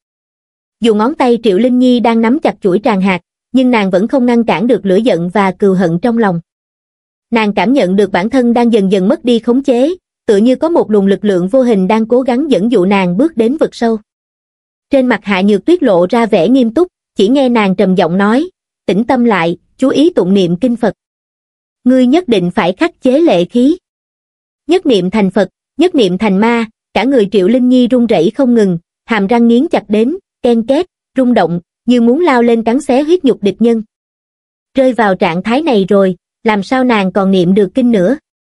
Speaker 1: Dù ngón tay Triệu Linh Nhi đang nắm chặt chuỗi tràng hạt, nhưng nàng vẫn không ngăn cản được lửa giận và cừu hận trong lòng. Nàng cảm nhận được bản thân đang dần dần mất đi khống chế, tựa như có một luồng lực lượng vô hình đang cố gắng dẫn dụ nàng bước đến vực sâu. Trên mặt Hạ Nhược Tuyết lộ ra vẻ nghiêm túc, chỉ nghe nàng trầm giọng nói, tĩnh tâm lại, chú ý tụng niệm kinh Phật. Ngươi nhất định phải khắc chế lệ khí. Nhất niệm thành Phật, nhất niệm thành ma, cả người Triệu Linh Nhi run rẩy không ngừng, hàm răng nghiến chặt đến, ken két, rung động, như muốn lao lên cắn xé huyết nhục địch nhân. Rơi vào trạng thái này rồi, làm sao nàng còn niệm được kinh nữa?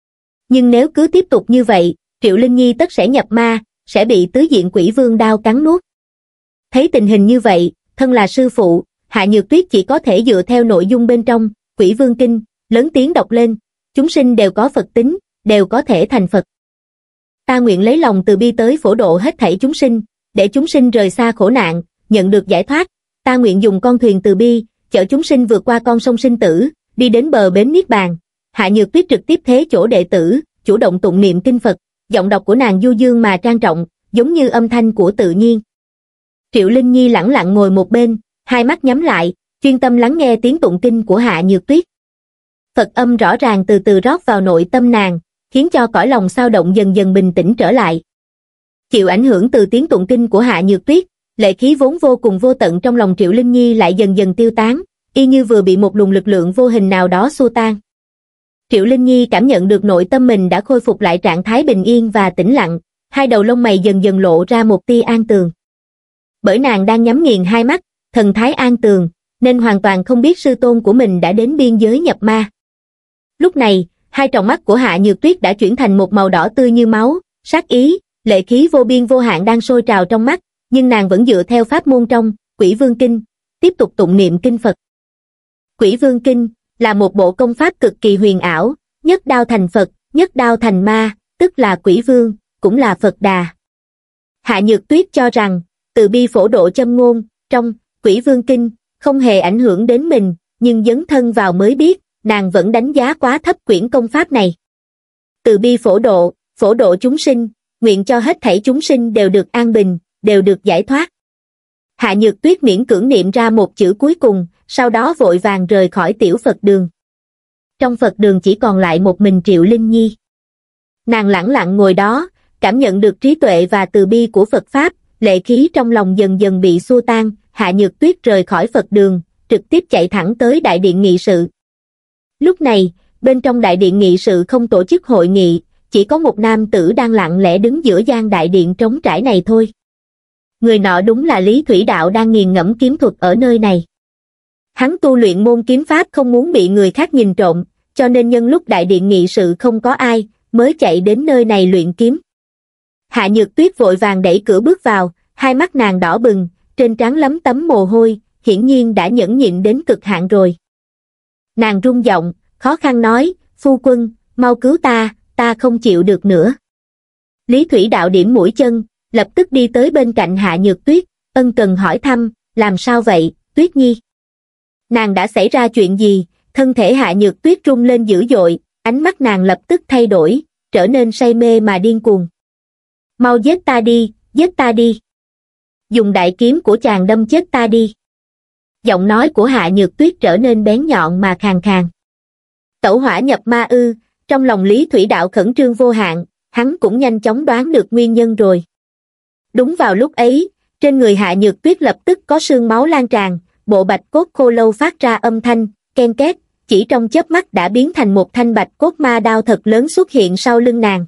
Speaker 1: Nhưng nếu cứ tiếp tục như vậy, Triệu Linh Nhi tất sẽ nhập ma, sẽ bị tứ diện quỷ vương đao cắn nuốt. Thấy tình hình như vậy, thân là sư phụ, Hạ Nhược Tuyết chỉ có thể dựa theo nội dung bên trong Quỷ Vương Kinh, lớn tiếng đọc lên, chúng sinh đều có Phật tính, đều có thể thành Phật. Ta nguyện lấy lòng từ bi tới phổ độ hết thảy chúng sinh, để chúng sinh rời xa khổ nạn, nhận được giải thoát. Ta nguyện dùng con thuyền từ bi, chở chúng sinh vượt qua con sông sinh tử, đi đến bờ bến niết bàn. Hạ Nhược Tuyết trực tiếp thế chỗ đệ tử, chủ động tụng niệm kinh Phật, giọng đọc của nàng du dương mà trang trọng, giống như âm thanh của tự nhiên. Triệu Linh Nhi lẳng lặng ngồi một bên, hai mắt nhắm lại, chuyên tâm lắng nghe tiếng tụng kinh của Hạ Nhược Tuyết. Phật âm rõ ràng từ từ rót vào nội tâm nàng, khiến cho cõi lòng xao động dần dần bình tĩnh trở lại. Chịu ảnh hưởng từ tiếng tụng kinh của Hạ Nhược Tuyết, lệ khí vốn vô cùng vô tận trong lòng Triệu Linh Nhi lại dần dần tiêu tán, y như vừa bị một luồng lực lượng vô hình nào đó xua tan. Triệu Linh Nhi cảm nhận được nội tâm mình đã khôi phục lại trạng thái bình yên và tĩnh lặng, hai đầu lông mày dần dần lộ ra một tia an tường. Bởi nàng đang nhắm nghiền hai mắt, thần thái an tường, nên hoàn toàn không biết sư tôn của mình đã đến biên giới nhập ma. Lúc này, hai tròng mắt của Hạ Nhược Tuyết đã chuyển thành một màu đỏ tươi như máu, sát ý, lệ khí vô biên vô hạn đang sôi trào trong mắt, nhưng nàng vẫn dựa theo pháp môn trong Quỷ Vương Kinh, tiếp tục tụng niệm kinh Phật. Quỷ Vương Kinh là một bộ công pháp cực kỳ huyền ảo, nhất đao thành Phật, nhất đao thành ma, tức là Quỷ Vương, cũng là Phật Đà. Hạ Nhược Tuyết cho rằng, từ bi phổ độ châm ngôn, trong Quỷ Vương Kinh, không hề ảnh hưởng đến mình, nhưng dấn thân vào mới biết, nàng vẫn đánh giá quá thấp quyển công pháp này. Từ bi phổ độ, phổ độ chúng sinh, nguyện cho hết thảy chúng sinh đều được an bình, đều được giải thoát. Hạ Nhược Tuyết miễn cưỡng niệm ra một chữ cuối cùng, sau đó vội vàng rời khỏi tiểu Phật đường. Trong Phật đường chỉ còn lại một mình Triệu Linh Nhi. Nàng lẳng lặng ngồi đó, cảm nhận được trí tuệ và từ bi của Phật Pháp, lệ khí trong lòng dần dần bị xua tan. Hạ Nhược Tuyết rời khỏi Phật đường, trực tiếp chạy thẳng tới đại điện nghị sự. Lúc này, bên trong đại điện nghị sự không tổ chức hội nghị, chỉ có một nam tử đang lặng lẽ đứng giữa gian đại điện trống trải này thôi. Người nọ đúng là Lý Thủy Đạo đang nghiền ngẫm kiếm thuật ở nơi này. Hắn tu luyện môn kiếm pháp không muốn bị người khác nhìn trộm, cho nên nhân lúc đại điện nghị sự không có ai, mới chạy đến nơi này luyện kiếm. Hạ Nhược Tuyết vội vàng đẩy cửa bước vào, hai mắt nàng đỏ bừng, trên trán lấm tấm mồ hôi, hiển nhiên đã nhẫn nhịn đến cực hạn rồi. Nàng run giọng, khó khăn nói, phu quân, mau cứu ta, ta không chịu được nữa. Lý Thủy Đạo điểm mũi chân, lập tức đi tới bên cạnh Hạ Nhược Tuyết, ân cần hỏi thăm, làm sao vậy, Tuyết Nhi? Nàng đã xảy ra chuyện gì? Thân thể Hạ Nhược Tuyết rung lên dữ dội, ánh mắt nàng lập tức thay đổi, trở nên say mê mà điên cuồng. Mau giết ta đi, giết ta đi. Dùng đại kiếm của chàng đâm chết ta đi. Giọng nói của Hạ Nhược Tuyết trở nên bén nhọn mà khàn khàn. Tẩu hỏa nhập ma ư? Trong lòng Lý Thủy Đạo khẩn trương vô hạn, hắn cũng nhanh chóng đoán được nguyên nhân rồi. Đúng vào lúc ấy, trên người Hạ Nhược Tuyết lập tức có sương máu lan tràn, bộ bạch cốt khô lâu phát ra âm thanh, ken két, chỉ trong chớp mắt đã biến thành một thanh bạch cốt ma đao thật lớn xuất hiện sau lưng nàng.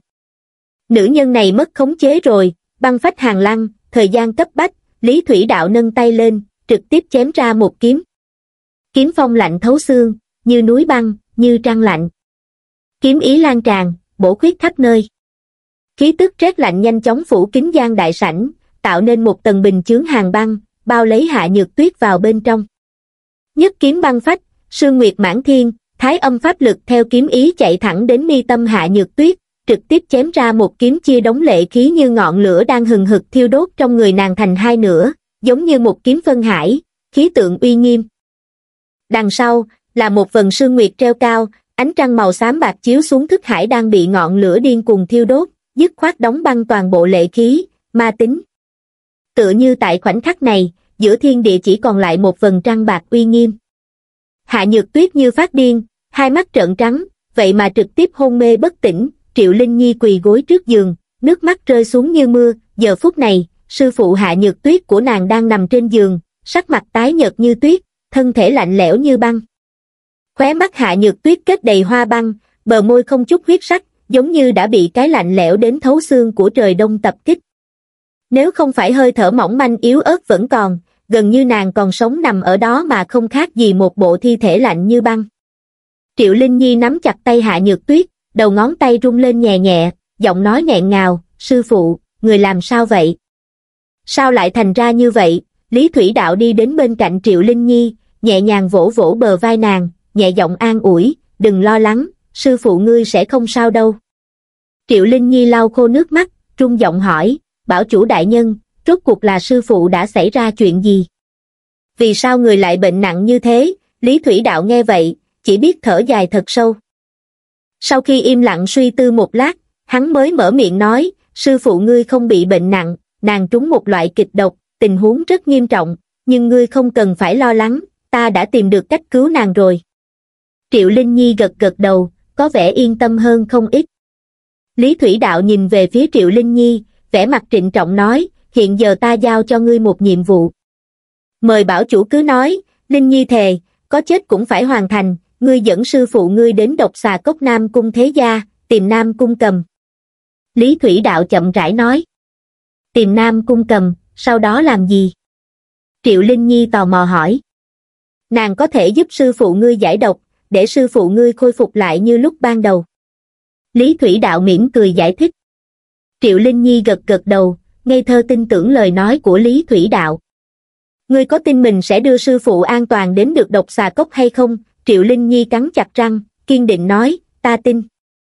Speaker 1: Nữ nhân này mất khống chế rồi, băng phách hàng lăng, thời gian cấp bách, Lý Thủy Đạo nâng tay lên, trực tiếp chém ra một kiếm. Kiếm phong lạnh thấu xương, như núi băng, như trăng lạnh. Kiếm ý lan tràn, bổ khuyết khắp nơi. Khí tức rét lạnh nhanh chóng phủ kín gian đại sảnh, tạo nên một tầng bình chướng hàng băng, bao lấy Hạ Nhược Tuyết vào bên trong. Nhất kiếm băng phách, sương nguyệt mãn thiên, thái âm pháp lực theo kiếm ý chạy thẳng đến mi tâm Hạ Nhược Tuyết, trực tiếp chém ra một kiếm chia đống lệ khí như ngọn lửa đang hừng hực thiêu đốt trong người nàng thành hai nửa, giống như một kiếm phân hải, khí tượng uy nghiêm. Đằng sau, là một vầng sương nguyệt treo cao, ánh trăng màu xám bạc chiếu xuống thức hải đang bị ngọn lửa điên cuồng thiêu đốt, dứt khoát đóng băng toàn bộ lệ khí, ma tính. Tựa như tại khoảnh khắc này, giữa thiên địa chỉ còn lại một vầng trăng bạc uy nghiêm. Hạ Nhược Tuyết như phát điên, hai mắt trợn trắng, vậy mà trực tiếp hôn mê bất tỉnh. Triệu Linh Nhi quỳ gối trước giường, nước mắt rơi xuống như mưa. Giờ phút này, sư phụ Hạ Nhược Tuyết của nàng đang nằm trên giường, sắc mặt tái nhợt như tuyết, thân thể lạnh lẽo như băng. Khóe mắt Hạ Nhược Tuyết kết đầy hoa băng, bờ môi không chút huyết sắc, giống như đã bị cái lạnh lẽo đến thấu xương của trời đông tập kích. Nếu không phải hơi thở mỏng manh yếu ớt vẫn còn, gần như nàng còn sống nằm ở đó mà không khác gì một bộ thi thể lạnh như băng. Triệu Linh Nhi nắm chặt tay Hạ Nhược Tuyết, đầu ngón tay rung lên nhẹ nhẹ, giọng nói nghẹn ngào, sư phụ, người làm sao vậy? Sao lại thành ra như vậy? Lý Thủy Đạo đi đến bên cạnh Triệu Linh Nhi, nhẹ nhàng vỗ vỗ bờ vai nàng, nhẹ giọng an ủi, đừng lo lắng, sư phụ ngươi sẽ không sao đâu. Triệu Linh Nhi lau khô nước mắt, run giọng hỏi, bảo chủ đại nhân, rốt cuộc là sư phụ đã xảy ra chuyện gì? Vì sao người lại bệnh nặng như thế? Lý Thủy Đạo nghe vậy, chỉ biết thở dài thật sâu. Sau khi im lặng suy tư một lát, hắn mới mở miệng nói, sư phụ ngươi không bị bệnh nặng, nàng trúng một loại kịch độc, tình huống rất nghiêm trọng, nhưng ngươi không cần phải lo lắng, ta đã tìm được cách cứu nàng rồi. Triệu Linh Nhi gật gật đầu, có vẻ yên tâm hơn không ít. Lý Thủy Đạo nhìn về phía Triệu Linh Nhi, vẻ mặt trịnh trọng nói, hiện giờ ta giao cho ngươi một nhiệm vụ. Mời bảo chủ cứ nói, Linh Nhi thề, có chết cũng phải hoàn thành, ngươi dẫn sư phụ ngươi đến Độc Xà Cốc Nam Cung Thế Gia, tìm Nam Cung Cầm. Lý Thủy Đạo chậm rãi nói. Tìm Nam Cung Cầm, sau đó làm gì? Triệu Linh Nhi tò mò hỏi. Nàng có thể giúp sư phụ ngươi giải độc, để sư phụ ngươi khôi phục lại như lúc ban đầu. Lý Thủy Đạo mỉm cười giải thích. Triệu Linh Nhi gật gật đầu, ngây thơ tin tưởng lời nói của Lý Thủy Đạo. Ngươi có tin mình sẽ đưa sư phụ an toàn đến được Độc Xà Cốc hay không? Triệu Linh Nhi cắn chặt răng, kiên định nói, ta tin.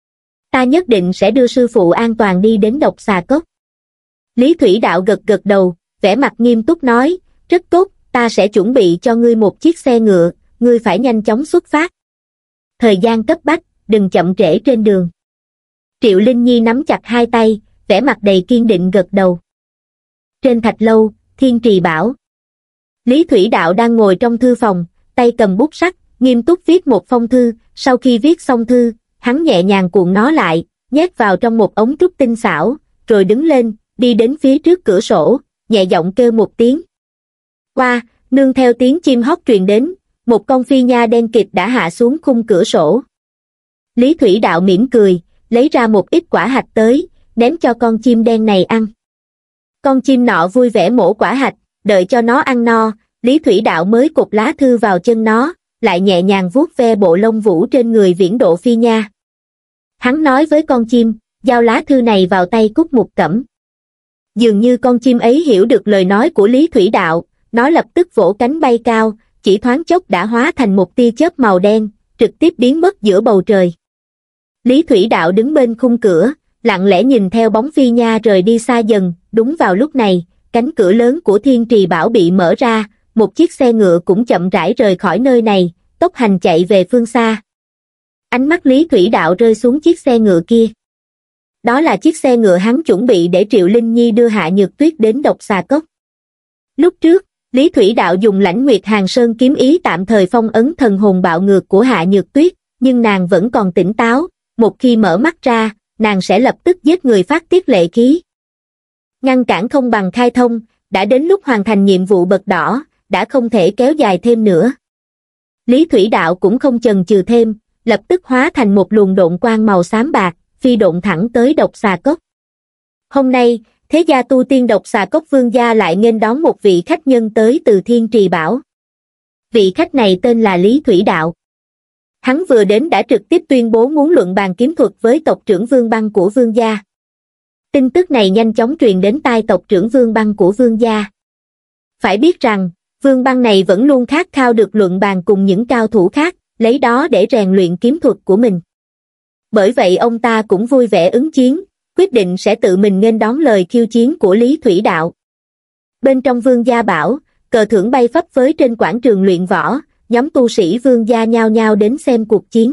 Speaker 1: Ta nhất định sẽ đưa sư phụ an toàn đi đến Độc Xà Cốc. Lý Thủy Đạo gật gật đầu, vẻ mặt nghiêm túc nói, rất tốt, ta sẽ chuẩn bị cho ngươi một chiếc xe ngựa, ngươi phải nhanh chóng xuất phát. Thời gian cấp bách, đừng chậm trễ trên đường. Triệu Linh Nhi nắm chặt hai tay, vẻ mặt đầy kiên định gật đầu. Trên thạch lâu, Thiên Trì Bảo. Lý Thủy Đạo đang ngồi trong thư phòng, tay cầm bút sắt, nghiêm túc viết một phong thư, sau khi viết xong thư, hắn nhẹ nhàng cuộn nó lại, nhét vào trong một ống trúc tinh xảo, rồi đứng lên, đi đến phía trước cửa sổ, nhẹ giọng kêu một tiếng. Qua, nương theo tiếng chim hót truyền đến, một con phi nha đen kịt đã hạ xuống khung cửa sổ. Lý Thủy Đạo mỉm cười, lấy ra một ít quả hạch tới, ném cho con chim đen này ăn. Con chim nọ vui vẻ mổ quả hạch, đợi cho nó ăn no, Lý Thủy Đạo mới cột lá thư vào chân nó, lại nhẹ nhàng vuốt ve bộ lông vũ trên người Viễn Độ phi nha. Hắn nói với con chim, giao lá thư này vào tay Cúc Mục Cẩm. Dường như con chim ấy hiểu được lời nói của Lý Thủy Đạo, nó lập tức vỗ cánh bay cao, chỉ thoáng chốc đã hóa thành một tia chớp màu đen, trực tiếp biến mất giữa bầu trời. Lý Thủy Đạo đứng bên khung cửa, lặng lẽ nhìn theo bóng phi nha rời đi xa dần. Đúng vào lúc này, cánh cửa lớn của Thiên Trì Bảo bị mở ra, một chiếc xe ngựa cũng chậm rãi rời khỏi nơi này, tốc hành chạy về phương xa. Ánh mắt Lý Thủy Đạo rơi xuống chiếc xe ngựa kia. Đó là chiếc xe ngựa hắn chuẩn bị để Triệu Linh Nhi đưa Hạ Nhược Tuyết đến Độc Xà Cốc. Lúc trước, Lý Thủy Đạo dùng Lãnh Nguyệt Hàng Sơn kiếm ý tạm thời phong ấn thần hồn bạo ngược của Hạ Nhược Tuyết, nhưng nàng vẫn còn tỉnh táo, một khi mở mắt ra, nàng sẽ lập tức giết người phát tiết lệ khí. Ngăn cản không bằng khai thông, đã đến lúc hoàn thành nhiệm vụ bậc đỏ, đã không thể kéo dài thêm nữa. Lý Thủy Đạo cũng không chần chừ thêm, lập tức hóa thành một luồng độn quang màu xám bạc, phi độn thẳng tới Độc Xà Cốc. Hôm nay, thế gia tu tiên Độc Xà Cốc Vương gia lại nghênh đón một vị khách nhân tới từ Thiên Trì Bảo. Vị khách này tên là Lý Thủy Đạo. Hắn vừa đến đã trực tiếp tuyên bố muốn luận bàn kiếm thuật với tộc trưởng Vương Băng của Vương gia. Tin tức này nhanh chóng truyền đến tai tộc trưởng Vương Băng của Vương gia. Phải biết rằng, Vương Băng này vẫn luôn khát khao được luận bàn cùng những cao thủ khác, lấy đó để rèn luyện kiếm thuật của mình. Bởi vậy ông ta cũng vui vẻ ứng chiến, quyết định sẽ tự mình nghênh đón lời khiêu chiến của Lý Thủy Đạo. Bên trong Vương gia bảo, cờ thưởng bay phấp phới trên quảng trường luyện võ, nhóm tu sĩ Vương gia nhao nhao đến xem cuộc chiến.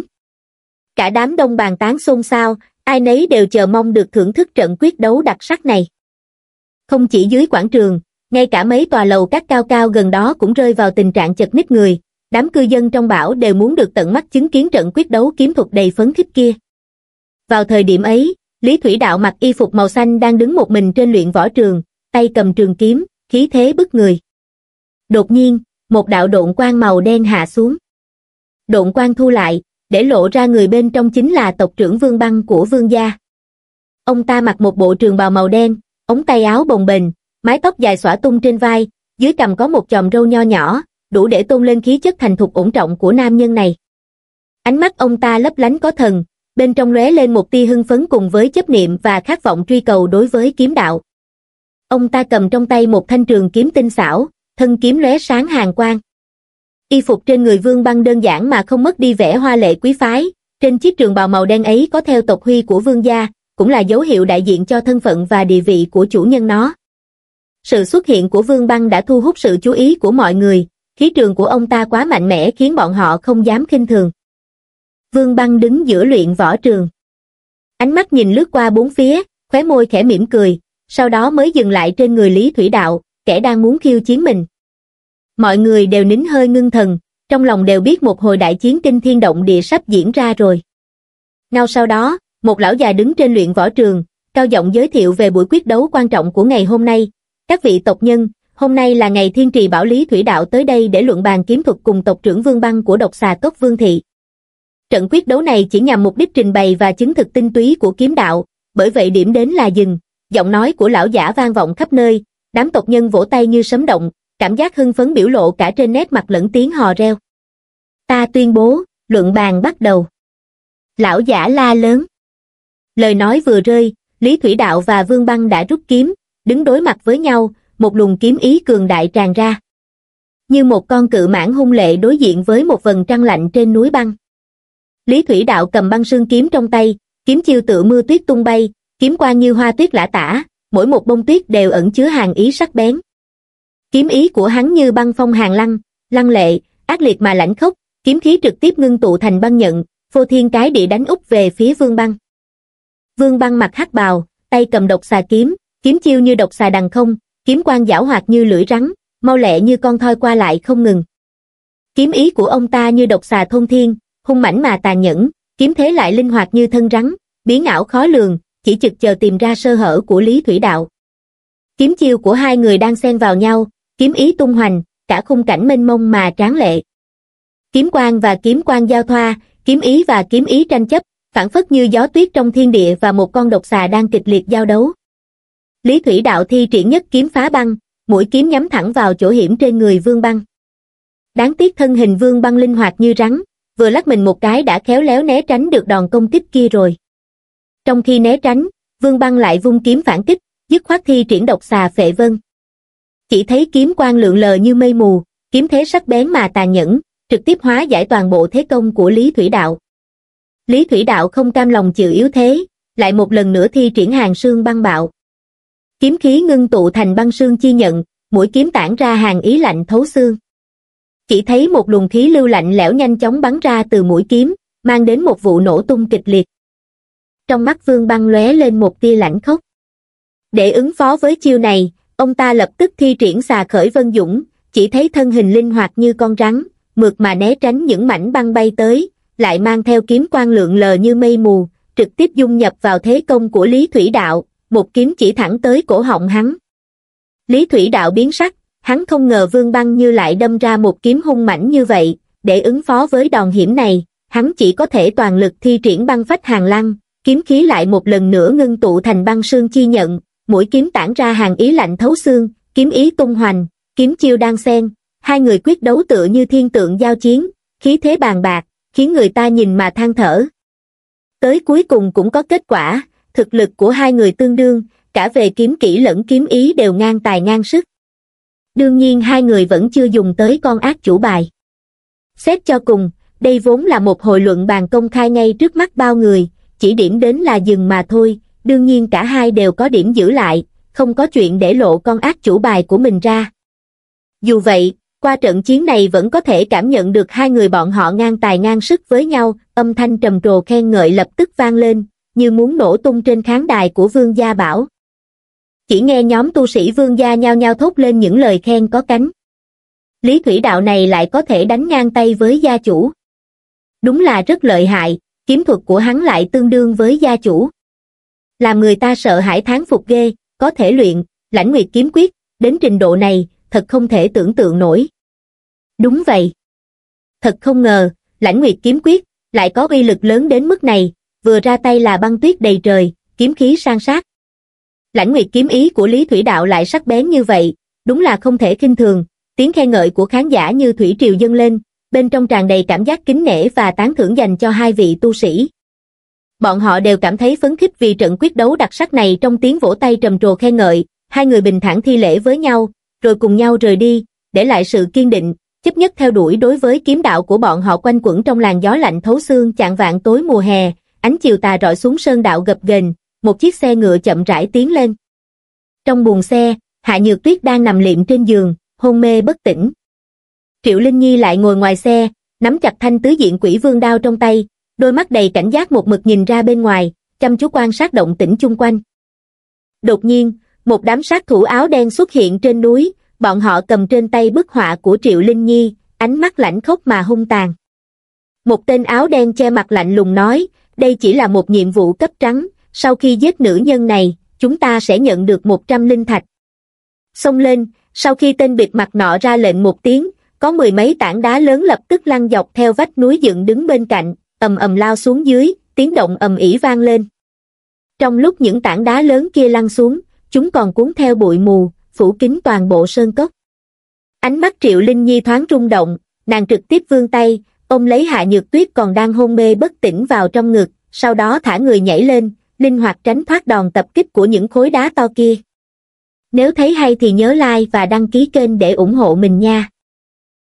Speaker 1: Cả đám đông bàn tán xôn xao, ai nấy đều chờ mong được thưởng thức trận quyết đấu đặc sắc này. Không chỉ dưới quảng trường, ngay cả mấy tòa lầu các cao cao gần đó cũng rơi vào tình trạng chật ních người, đám cư dân trong bảo đều muốn được tận mắt chứng kiến trận quyết đấu kiếm thuật đầy phấn khích kia. Vào thời điểm ấy, Lý Thủy Đạo mặc y phục màu xanh đang đứng một mình trên luyện võ trường, tay cầm trường kiếm, khí thế bức người. Đột nhiên, một đạo độn quang màu đen hạ xuống. Độn quang thu lại, để lộ ra người bên trong chính là tộc trưởng Vương Băng của Vương gia. Ông ta mặc một bộ trường bào màu đen, ống tay áo bồng bềnh, mái tóc dài xõa tung trên vai, dưới cằm có một chòm râu nho nhỏ, đủ để tôn lên khí chất thành thục ổn trọng của nam nhân này. Ánh mắt ông ta lấp lánh có thần, bên trong lóe lên một tia hưng phấn cùng với chấp niệm và khát vọng truy cầu đối với kiếm đạo. Ông ta cầm trong tay một thanh trường kiếm tinh xảo, thân kiếm lóe sáng hàn quang. Y phục trên người Vương Băng đơn giản mà không mất đi vẻ hoa lệ quý phái, trên chiếc trường bào màu đen ấy có theo tộc huy của Vương gia, cũng là dấu hiệu đại diện cho thân phận và địa vị của chủ nhân nó. Sự xuất hiện của Vương Băng đã thu hút sự chú ý của mọi người, khí trường của ông ta quá mạnh mẽ khiến bọn họ không dám khinh thường. Vương Băng đứng giữa luyện võ trường. Ánh mắt nhìn lướt qua bốn phía, khóe môi khẽ mỉm cười, sau đó mới dừng lại trên người Lý Thủy Đạo, kẻ đang muốn khiêu chiến mình. Mọi người đều nín hơi ngưng thần, trong lòng đều biết một hồi đại chiến kinh thiên động địa sắp diễn ra rồi. Ngay sau đó, một lão già đứng trên luyện võ trường, cao giọng giới thiệu về buổi quyết đấu quan trọng của ngày hôm nay. Các vị tộc nhân, hôm nay là ngày Thiên Trì bảo Lý Thủy Đạo tới đây để luận bàn kiếm thuật cùng tộc trưởng Vương Băng của Độc Xà Cốc Vương Thị. Trận quyết đấu này chỉ nhằm mục đích trình bày và chứng thực tinh túy của kiếm đạo, bởi vậy điểm đến là dừng. Giọng nói của lão giả vang vọng khắp nơi, đám tộc nhân vỗ tay như sấm động, cảm giác hưng phấn biểu lộ cả trên nét mặt lẫn tiếng hò reo. Ta tuyên bố, luận bàn bắt đầu. Lão giả la lớn. Lời nói vừa rơi, Lý Thủy Đạo và Vương Băng đã rút kiếm, đứng đối mặt với nhau, một luồng kiếm ý cường đại tràn ra. Như một con cự mãng hung lệ đối diện với một vầng trăng lạnh trên núi băng. Lý Thủy Đạo cầm băng sương kiếm trong tay, kiếm chiêu tự mưa tuyết tung bay, kiếm quang như hoa tuyết lả tả, mỗi một bông tuyết đều ẩn chứa hàn ý sắc bén. Kiếm ý của hắn như băng phong hàn lăng, lăng lệ, ác liệt mà lãnh khốc, kiếm khí trực tiếp ngưng tụ thành băng nhận, phô thiên cái địa đánh úp về phía Vương Băng. Vương Băng mặc hắc bào, tay cầm độc xà kiếm, kiếm chiêu như độc xà đằng không, kiếm quang giảo hoạt như lưỡi rắn, mau lẹ như con thoi qua lại không ngừng. Kiếm ý của ông ta như độc xà thôn thiên, hung mãnh mà tàn nhẫn, kiếm thế lại linh hoạt như thân rắn, biến ảo khó lường, chỉ chực chờ tìm ra sơ hở của Lý Thủy Đạo. Kiếm chiêu của hai người đang xen vào nhau, kiếm ý tung hoành, cả khung cảnh mênh mông mà tráng lệ. Kiếm quang và kiếm quang giao thoa, kiếm ý và kiếm ý tranh chấp, phảng phất như gió tuyết trong thiên địa và một con độc xà đang kịch liệt giao đấu. Lý Thủy Đạo thi triển nhất kiếm phá băng, mũi kiếm nhắm thẳng vào chỗ hiểm trên người Vương Băng. Đáng tiếc thân hình Vương Băng linh hoạt như rắn, vừa lắc mình một cái đã khéo léo né tránh được đòn công kích kia rồi. Trong khi né tránh, Vương Băng lại vung kiếm phản kích, dứt khoát thi triển độc xà phệ vân. Chỉ thấy kiếm quang lượn lờ như mây mù, kiếm thế sắc bén mà tàn nhẫn, trực tiếp hóa giải toàn bộ thế công của Lý Thủy Đạo. Lý Thủy Đạo không cam lòng chịu yếu thế, lại một lần nữa thi triển hàn sương băng bạo. Kiếm khí ngưng tụ thành băng sương chi nhận, mũi kiếm tản ra hàn ý lạnh thấu xương. Chỉ thấy một luồng khí lưu lạnh lẽo nhanh chóng bắn ra từ mũi kiếm, mang đến một vụ nổ tung kịch liệt. Trong mắt Vương Băng lóe lên một tia lãnh khốc. Để ứng phó với chiêu này, ông ta lập tức thi triển xà khởi vân dũng, chỉ thấy thân hình linh hoạt như con rắn, mượt mà né tránh những mảnh băng bay tới, lại mang theo kiếm quang lượn lờ như mây mù, trực tiếp dung nhập vào thế công của Lý Thủy Đạo, một kiếm chỉ thẳng tới cổ họng hắn. Lý Thủy Đạo biến sắc, hắn không ngờ Vương Băng như lại đâm ra một kiếm hung mãnh như vậy, để ứng phó với đòn hiểm này, hắn chỉ có thể toàn lực thi triển băng phách hàn lăng, kiếm khí lại một lần nữa ngưng tụ thành băng sương chi nhận, mũi kiếm tản ra hàn ý lạnh thấu xương, kiếm ý tung hoành, kiếm chiêu đan xen, hai người quyết đấu tựa như thiên tượng giao chiến, khí thế bàn bạc, khiến người ta nhìn mà than thở. Tới cuối cùng cũng có kết quả, thực lực của hai người tương đương, cả về kiếm kỹ lẫn kiếm ý đều ngang tài ngang sức. Đương nhiên hai người vẫn chưa dùng tới con ác chủ bài. Xét cho cùng, đây vốn là một hội luận bàn công khai ngay trước mắt bao người, chỉ điểm đến là dừng mà thôi, đương nhiên cả hai đều có điểm giữ lại, không có chuyện để lộ con ác chủ bài của mình ra. Dù vậy, qua trận chiến này vẫn có thể cảm nhận được hai người bọn họ ngang tài ngang sức với nhau, âm thanh trầm trồ khen ngợi lập tức vang lên, như muốn nổ tung trên khán đài của Vương Gia Bảo. Chỉ nghe nhóm tu sĩ Vương Gia nhao nhao thốt lên những lời khen có cánh. Lý Thủy Đạo này lại có thể đánh ngang tay với gia chủ. Đúng là rất lợi hại, kiếm thuật của hắn lại tương đương với gia chủ. Làm người ta sợ hãi thán phục ghê, có thể luyện, Lãnh Nguyệt kiếm quyết, đến trình độ này, thật không thể tưởng tượng nổi. Đúng vậy. Thật không ngờ, Lãnh Nguyệt kiếm quyết, lại có uy lực lớn đến mức này, vừa ra tay là băng tuyết đầy trời, kiếm khí san sát. Lãnh Nguyệt kiếm ý của Lý Thủy Đạo lại sắc bén như vậy, đúng là không thể khinh thường, tiếng khen ngợi của khán giả như thủy triều dâng lên, bên trong tràn đầy cảm giác kính nể và tán thưởng dành cho hai vị tu sĩ. Bọn họ đều cảm thấy phấn khích vì trận quyết đấu đặc sắc này. Trong tiếng vỗ tay trầm trồ khen ngợi, hai người bình thản thi lễ với nhau, rồi cùng nhau rời đi, để lại sự kiên định, chấp nhất theo đuổi đối với kiếm đạo của bọn họ quanh quẩn trong làn gió lạnh thấu xương. Chạng vạng tối mùa hè, ánh chiều tà rọi xuống sơn đạo gập ghềnh, một chiếc xe ngựa chậm rãi tiến lên. Trong buồng xe, Hạ Nhược Tuyết đang nằm liệm trên giường, hôn mê bất tỉnh. Triệu Linh Nhi lại ngồi ngoài xe, nắm chặt thanh tứ diện quỷ vương đao trong tay, đôi mắt đầy cảnh giác một mực nhìn ra bên ngoài, chăm chú quan sát động tĩnh chung quanh. Đột nhiên, một đám sát thủ áo đen xuất hiện trên núi, bọn họ cầm trên tay bức họa của Triệu Linh Nhi, ánh mắt lãnh khốc mà hung tàn. Một tên áo đen che mặt lạnh lùng nói, đây chỉ là một nhiệm vụ cấp trắng, sau khi giết nữ nhân này, chúng ta sẽ nhận được một trăm linh thạch. Xông lên, sau khi tên bịt mặt nọ ra lệnh một tiếng, có mười mấy tảng đá lớn lập tức lăn dọc theo vách núi dựng đứng bên cạnh, ầm ầm lao xuống dưới, tiếng động ầm ĩ vang lên. Trong lúc những tảng đá lớn kia lăn xuống, chúng còn cuốn theo bụi mù, phủ kín toàn bộ sơn cốc. Ánh mắt Triệu Linh Nhi thoáng rung động, nàng trực tiếp vươn tay, ôm lấy Hạ Nhược Tuyết còn đang hôn mê bất tỉnh vào trong ngực, sau đó thả người nhảy lên, linh hoạt tránh thoát đòn tập kích của những khối đá to kia. Nếu thấy hay thì nhớ like và đăng ký kênh để ủng hộ mình nha.